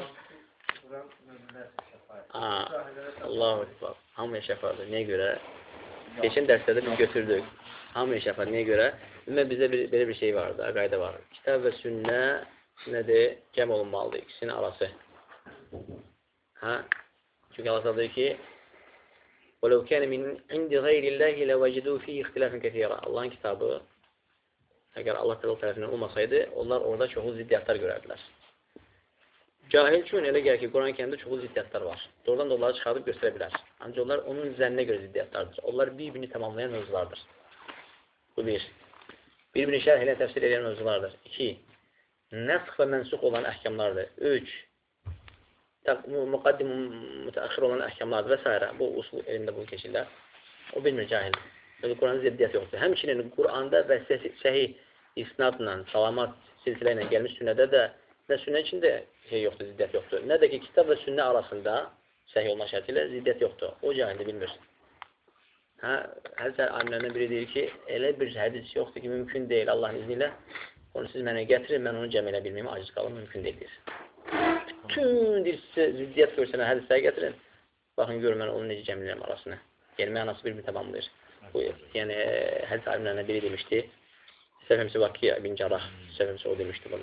Allahu Ekber. Hamıya şəfadır. Niyə görə? Keçən dərslərdə biz götürdük. Hamıya şəfadır. Niyə görə? Ümumən bizdə belə bir şey vardı, qayda var. Kitab və sünnə nədir? Cəm olunmalıdır, ikisinin arası. Hə? Çünki Allah deyir ki, وَلَوْ كَانَ مِنْ عِنْدِ غَيْرِ اللّٰهِ لَوَجِدُوا فِيهِ اِخْتِلَافًا كَثِيرًا. Allahın kitabı, əgər Allah tərəfindən olmasaydı, onlar orada çoxlu ziddiyyatlar görərdilər. Cahil üçün elə gəlir ki, Quran-ı Kərimdə çoxlu ziddiyyatlar var. Doğrudan da onları çıxardıb göstərə bilər. Ancaq onlar onun zənnə görə ziddiyyatlardır. Onlar bir-birini tamamlayan mövzulardır. Bu bir. Bir-birini şərh ilə təfsir edən mövzulardır. 2. Nəsx və mənsux olan əhkamlardır. 3. Müqaddim, mütəəxir olan əhkamlardır və s. Bu usul elmdə bunu keçirlər. O bilmir cahildir. Quranın ziddiyyəti yoxdur. Həmçinin Quranda və səhih isnadla, salamat silsilə ilə gəlmiş sünnədə də nə sünnə içində şey yoxdur, ziddiyyət yoxdur. Nə də ki, kitab və sünnə arasında səhih olma şərti ilə ziddiyyət yoxdur. O cahildir, bilmir. Hədis alimlərindən biri deyir ki, elə bir hədis yoxdur ki, mümkün deyil Allahın izni ilə. Onu siz mənə gətirin, mən onu cəm elə bilməyim, aciz qalım, mümkün deyil. Bütün ziddiyyət görsənə hədisləri gətirin. Baxın, görün, mən onu necə cəm edirəm arasını. Yəni, mənası bir-birini tamamlayır. Bu, yəni, hədis alimlərindən biri demişdi. Səfəmsi Vakiyyə ibn Cərrah, səfəmsi o demişdi bunu.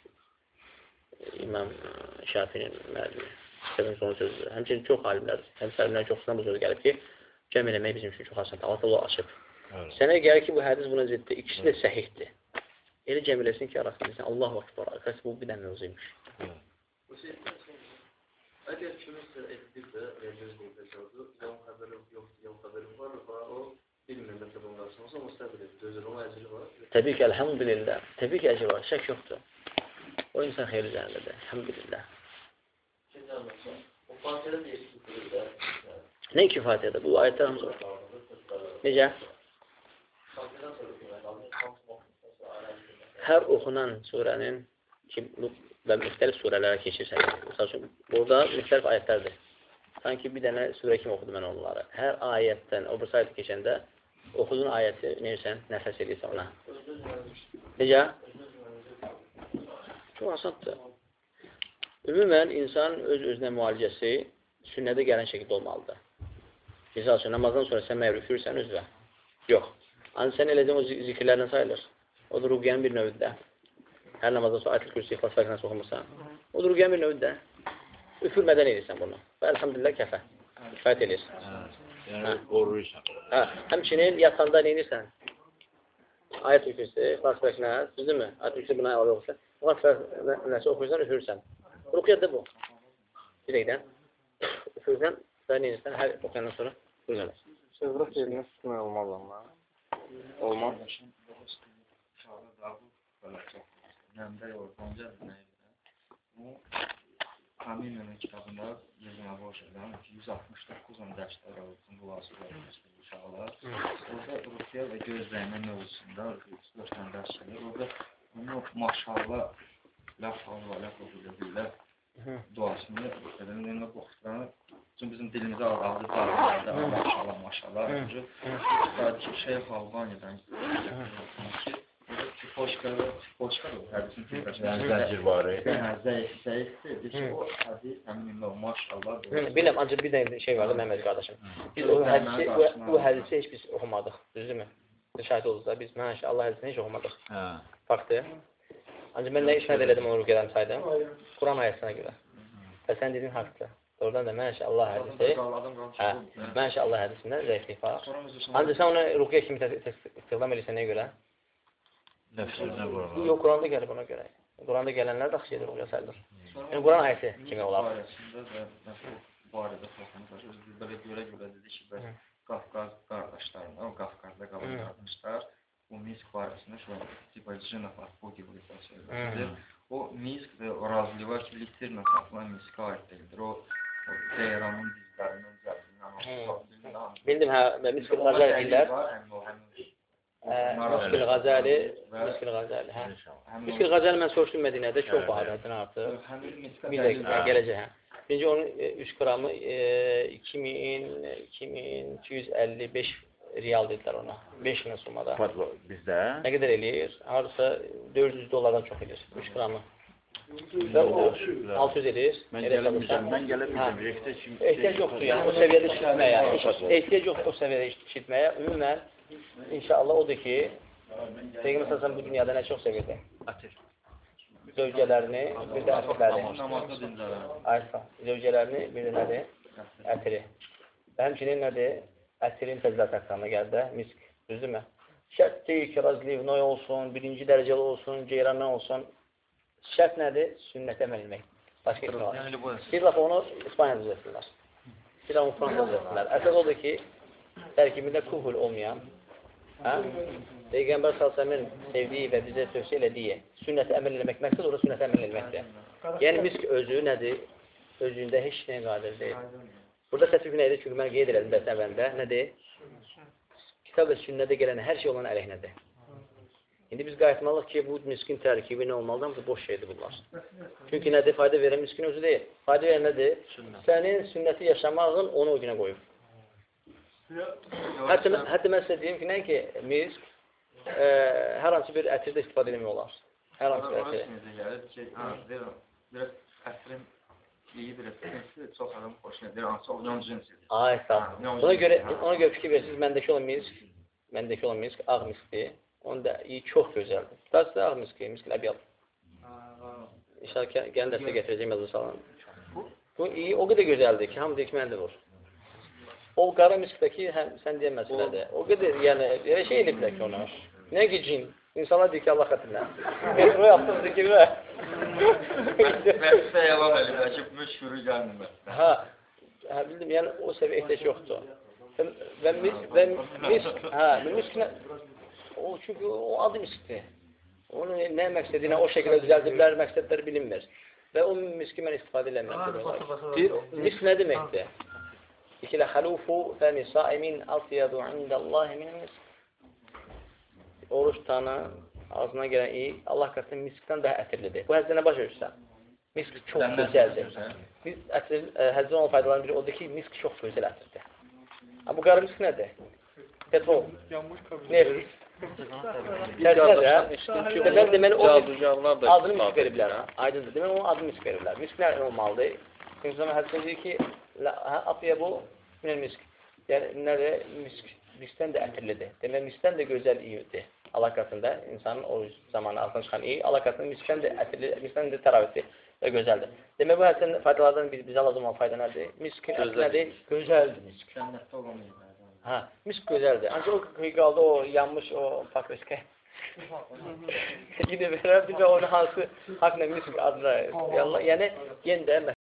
İmam Şafinin müəllimi. Səfəmsi onun sözüdür. Həmçinin çox alimlər, hədis alimlərin çoxsundan bu sözü gəlib ki, cəm eləmək bizim üçün çox asandır. Allah açıb. Sənə gəlir ki, bu hədis buna ziddir. İkisi də səhihdir. Elə cəm eləsin ki, arasında desin, Allah vaxt var. Arkası bu bir dənə mövzuymuş. Əgər kiminsə etdik də, gözləyib də çaldı, yan xəbərim yoxdur, yan xəbərim var və o bilmir məsələ bunlarsın, o zaman səbir edir, dözür, onun əcili var. Təbii ki, əlhamdülillah. Təbii ki, əcili var, şək yoxdur. O insan xeyr üzərindədir, əlhamdülillah. O Fatihədə deyir, nə ki Fatihədə? Bu ayətlər hamısı var. Necə? Hər oxunan surənin və müxtəlif surələrə keçirsən. Məsəl üçün, burada müxtəlif ayətlərdir. Sanki bir dənə surə kimi oxudum mən onları. Hər ayətdən, o bir sayət keçəndə oxuduğun ayəti neyirsən, nəfəs edirsən ona. Necə? Çox asaddır. Ümumən, insan öz-özünə müalicəsi sünnədə gələn şəkildə olmalıdır. Misal üçün, namazdan sonra sən məyər üfürsən özünə? Yox. Ancaq sən elədin o zikirlərlə sayılır. O da ruqiyyənin bir növüdür. Hər namazdan sonra ayət-ül kürsü, İxlas Fələq-Nəs oxumursan. O da ruqiyyənin bir növüdür. Üfürmədən edirsən bunu. Və əlhamdülillah kəfə. kifayət edir. Yəni qoruyursan. Hə, həmçinin yatanda nə edirsən? Ayət kürsüsü, İxlas Surəsinə, düzdürmü? Ayət kürsüsü buna əlavə olursa, İxlas Surəsinə oxuyursan, üfürsən. Ruqiyyədə bu. Bir dəqiqdən. Üfürsən, və nə edirsən? Hər oxuyandan sonra üfürsən. Sözrəf yerinə tutmaya olmaz amma. Olmaz. Nəmdə yorğunca Hamilyanın kitabında Yezmə Boşadan 269 dərslər olsun bu vasitələrimiz uşaqlar. Orada ruhiyyə və gözlənmə mövzusunda 4 dənə dərs gəlir. Orada bunu maşallah ləf bilirlər. Duasını edəndə bu xüsusən çünki bizim dilimizə ağzı darlıqlarda maşallah. Şeyx Albaniyadan ki Poşka hədisin Zəncirvari. Zəifdir ki, o hədis həminlə maşallah. Biləm, ancaq bir dənə şey vardı Məhməd qardaşım. Biz bu hədisi heç biz oxumadıq, düzdürmü? Şahid oluruz da, biz Allah hədisini heç oxumadıq. Faktı. Ancaq mən nə işarət elədim onu rüqədən saydım? Quran ayəsinə görə. Və sən dedin haqdır. Doğrudan da Allah hədisi, Allah hədisində zəiflik var. Ancaq sən onu rüqyə kimi istiqlam edirsən nəyə görə? Nəfsünə qoymaq. Yox, Quranda gəlib ona görə. Quranda gələnlər də xüsusidir, rüqyə sayılır. Yəni, Quran ayəsi kimi olar. Bu arada belə görə dedi ki, Qafqaz qardaşlarına, o Qafqazda qalan qardaşlar o Minsk barəsində şu an Cınafat bu gibi söylüyor. O Minsk və razılığa ki, litirlə satılan Minskə aid deyildir. O Tehranın dizlərindən cəlbindən. Bildim, hə, Miskil Qazəli deyirlər. Miskil Qazəli, hə. Miskil Qazəli mən soruşdum Mədinədə, çox bahadır, həddən artıq. Bir dəqiqə, gələcək, hə. Birinci onun 3 qramı 2255 riyal dedilər ona. 5 min sumada. Bizdə? Nə qədər eləyir? Harasa 400 dollardan çox eləyir. 3 qramı. Və o 600 eləyir. Mən gələ biləcəm. Ehtiyac yoxdur yəni o səviyyədə işitməyə. Ehtiyac yoxdur o səviyyədə işitməyə. Ümumən, inşallah odur ki, Peyğəmbər sallallahu bu dünyada nə çox sevirdi? Zövcələrini, bir də ətirləri. Aysa, zövcələrini, bir də nədir? Ətiri. Və həmçinin nədir? Ətirin fəzilə təqsamına gəldi, misk, düzdürmü? Şərt deyil ki, razlivnoy olsun, birinci dərəcəli olsun, ceyrandan olsun. Şərt nədir? Sünnətə əməl etmək. Başqa etmək var. Bir laf onu İspanyada düzəltirlər. Bir laf onu Fransada düzəltirlər. Əsas odur ki, tərkibində kuhul olmayan, Peyğəmbər s.ə.v-in sevdiyi və bizə tövsiyə elədiyi sünnətə əməl eləmək məqsəd orada sünnətə əməl eləməkdir. Yəni misk özü nədir? Özündə heç nəyə qadir deyil. Burada təsvif nədir? Çünki mən qeyd elədim dərs əvvəlində. Nədir? Kitab və sünnədə gələn hər şey olan əleyhinədir. İndi biz qayıtmalıyıq ki, bu miskin tərkibi nə olmalıdır? Bu boş şeydir bunlar. Çünki nədir? Fayda verən miskin özü deyil. Fayda verən nədir? Sənin sünnəti yaşamağın onu o günə qoyub. Hətta mən sizə deyim ki, nə ki, misk hər hansı bir ətirdə istifadə eləmək olar. Hər hansı bir ətirdə. Biraz ətrin iyi bir ətirdə çox adam xoşuna edir, ancaq onun cinsidir. Ay, sağ ol. Ona görə fikir verirsiniz, məndəki olan misk ağ miskdir. Onun da iyi, çox gözəldir. Tutarsa ağ miski, miskil əbiyyat. İnşallah gəlin dəstə gətirəcəyim yazı salan. Bu iyi, o qədər gözəldir ki, hamı deyir ki, məndə vur. O qara miskdəki, sən deyən məsələdir. O qədər, yəni, şey eliblər ki ona. Nə ki, cin? İnsanlar deyir ki, Allah xətrinə. Metro yaptınız ki, və? Məqsə yalan eliblər ki, müşkürü gəlmir. Hə, bildim, yəni, o səviyyə ehtiyac yoxdur. Və misk, o, çünki o adı miskdir. Onu nə məqsədinə o şəkildə düzəldiblər, məqsədlər bilinmir. Və o miski mən istifadə eləmirəm. Misk nə deməkdir? İkilə xəlufu fəmi saimin asiyadu indəllahi min misk. Oruç tutanın ağzına gələn iyi, Allah qatında miskdən daha ətirlidir. Bu həzdə nə baş verirsən? Misk çox gözəldir. Həzdə olan faydaların biri odur ki, misk çox gözəl ətirdir. Bu qara misk nədir? Petrol, neft. Tərsədə, deməli, o adını misk veriblər. Aydındır, deməli, onun adını misk veriblər. Misk nə olmalıdır? Çünki zaman hədisdə deyir ki, atıya bu, misk. Yəni, nədir? Miskdən də ətirlidir. Deməli, miskdən də gözəl iyidir. Allah qatında insanın o zamanı altına çıxan iyi, Allah qatında miskdən də ətirli, miskdən də təravətdir. və gözəldir. Demək, bu hədisdən faydalardan bizə lazım olan fayda nədir? Miskin əti nədir? Gözəldir misk. Cənnətdə olan yerlərdən. Hə, misk gözəldir. Ancaq o qaldı, o yanmış, o pakriskə. Gidib verərdi və onu hansı haqla misk adına. Yəni, yenə də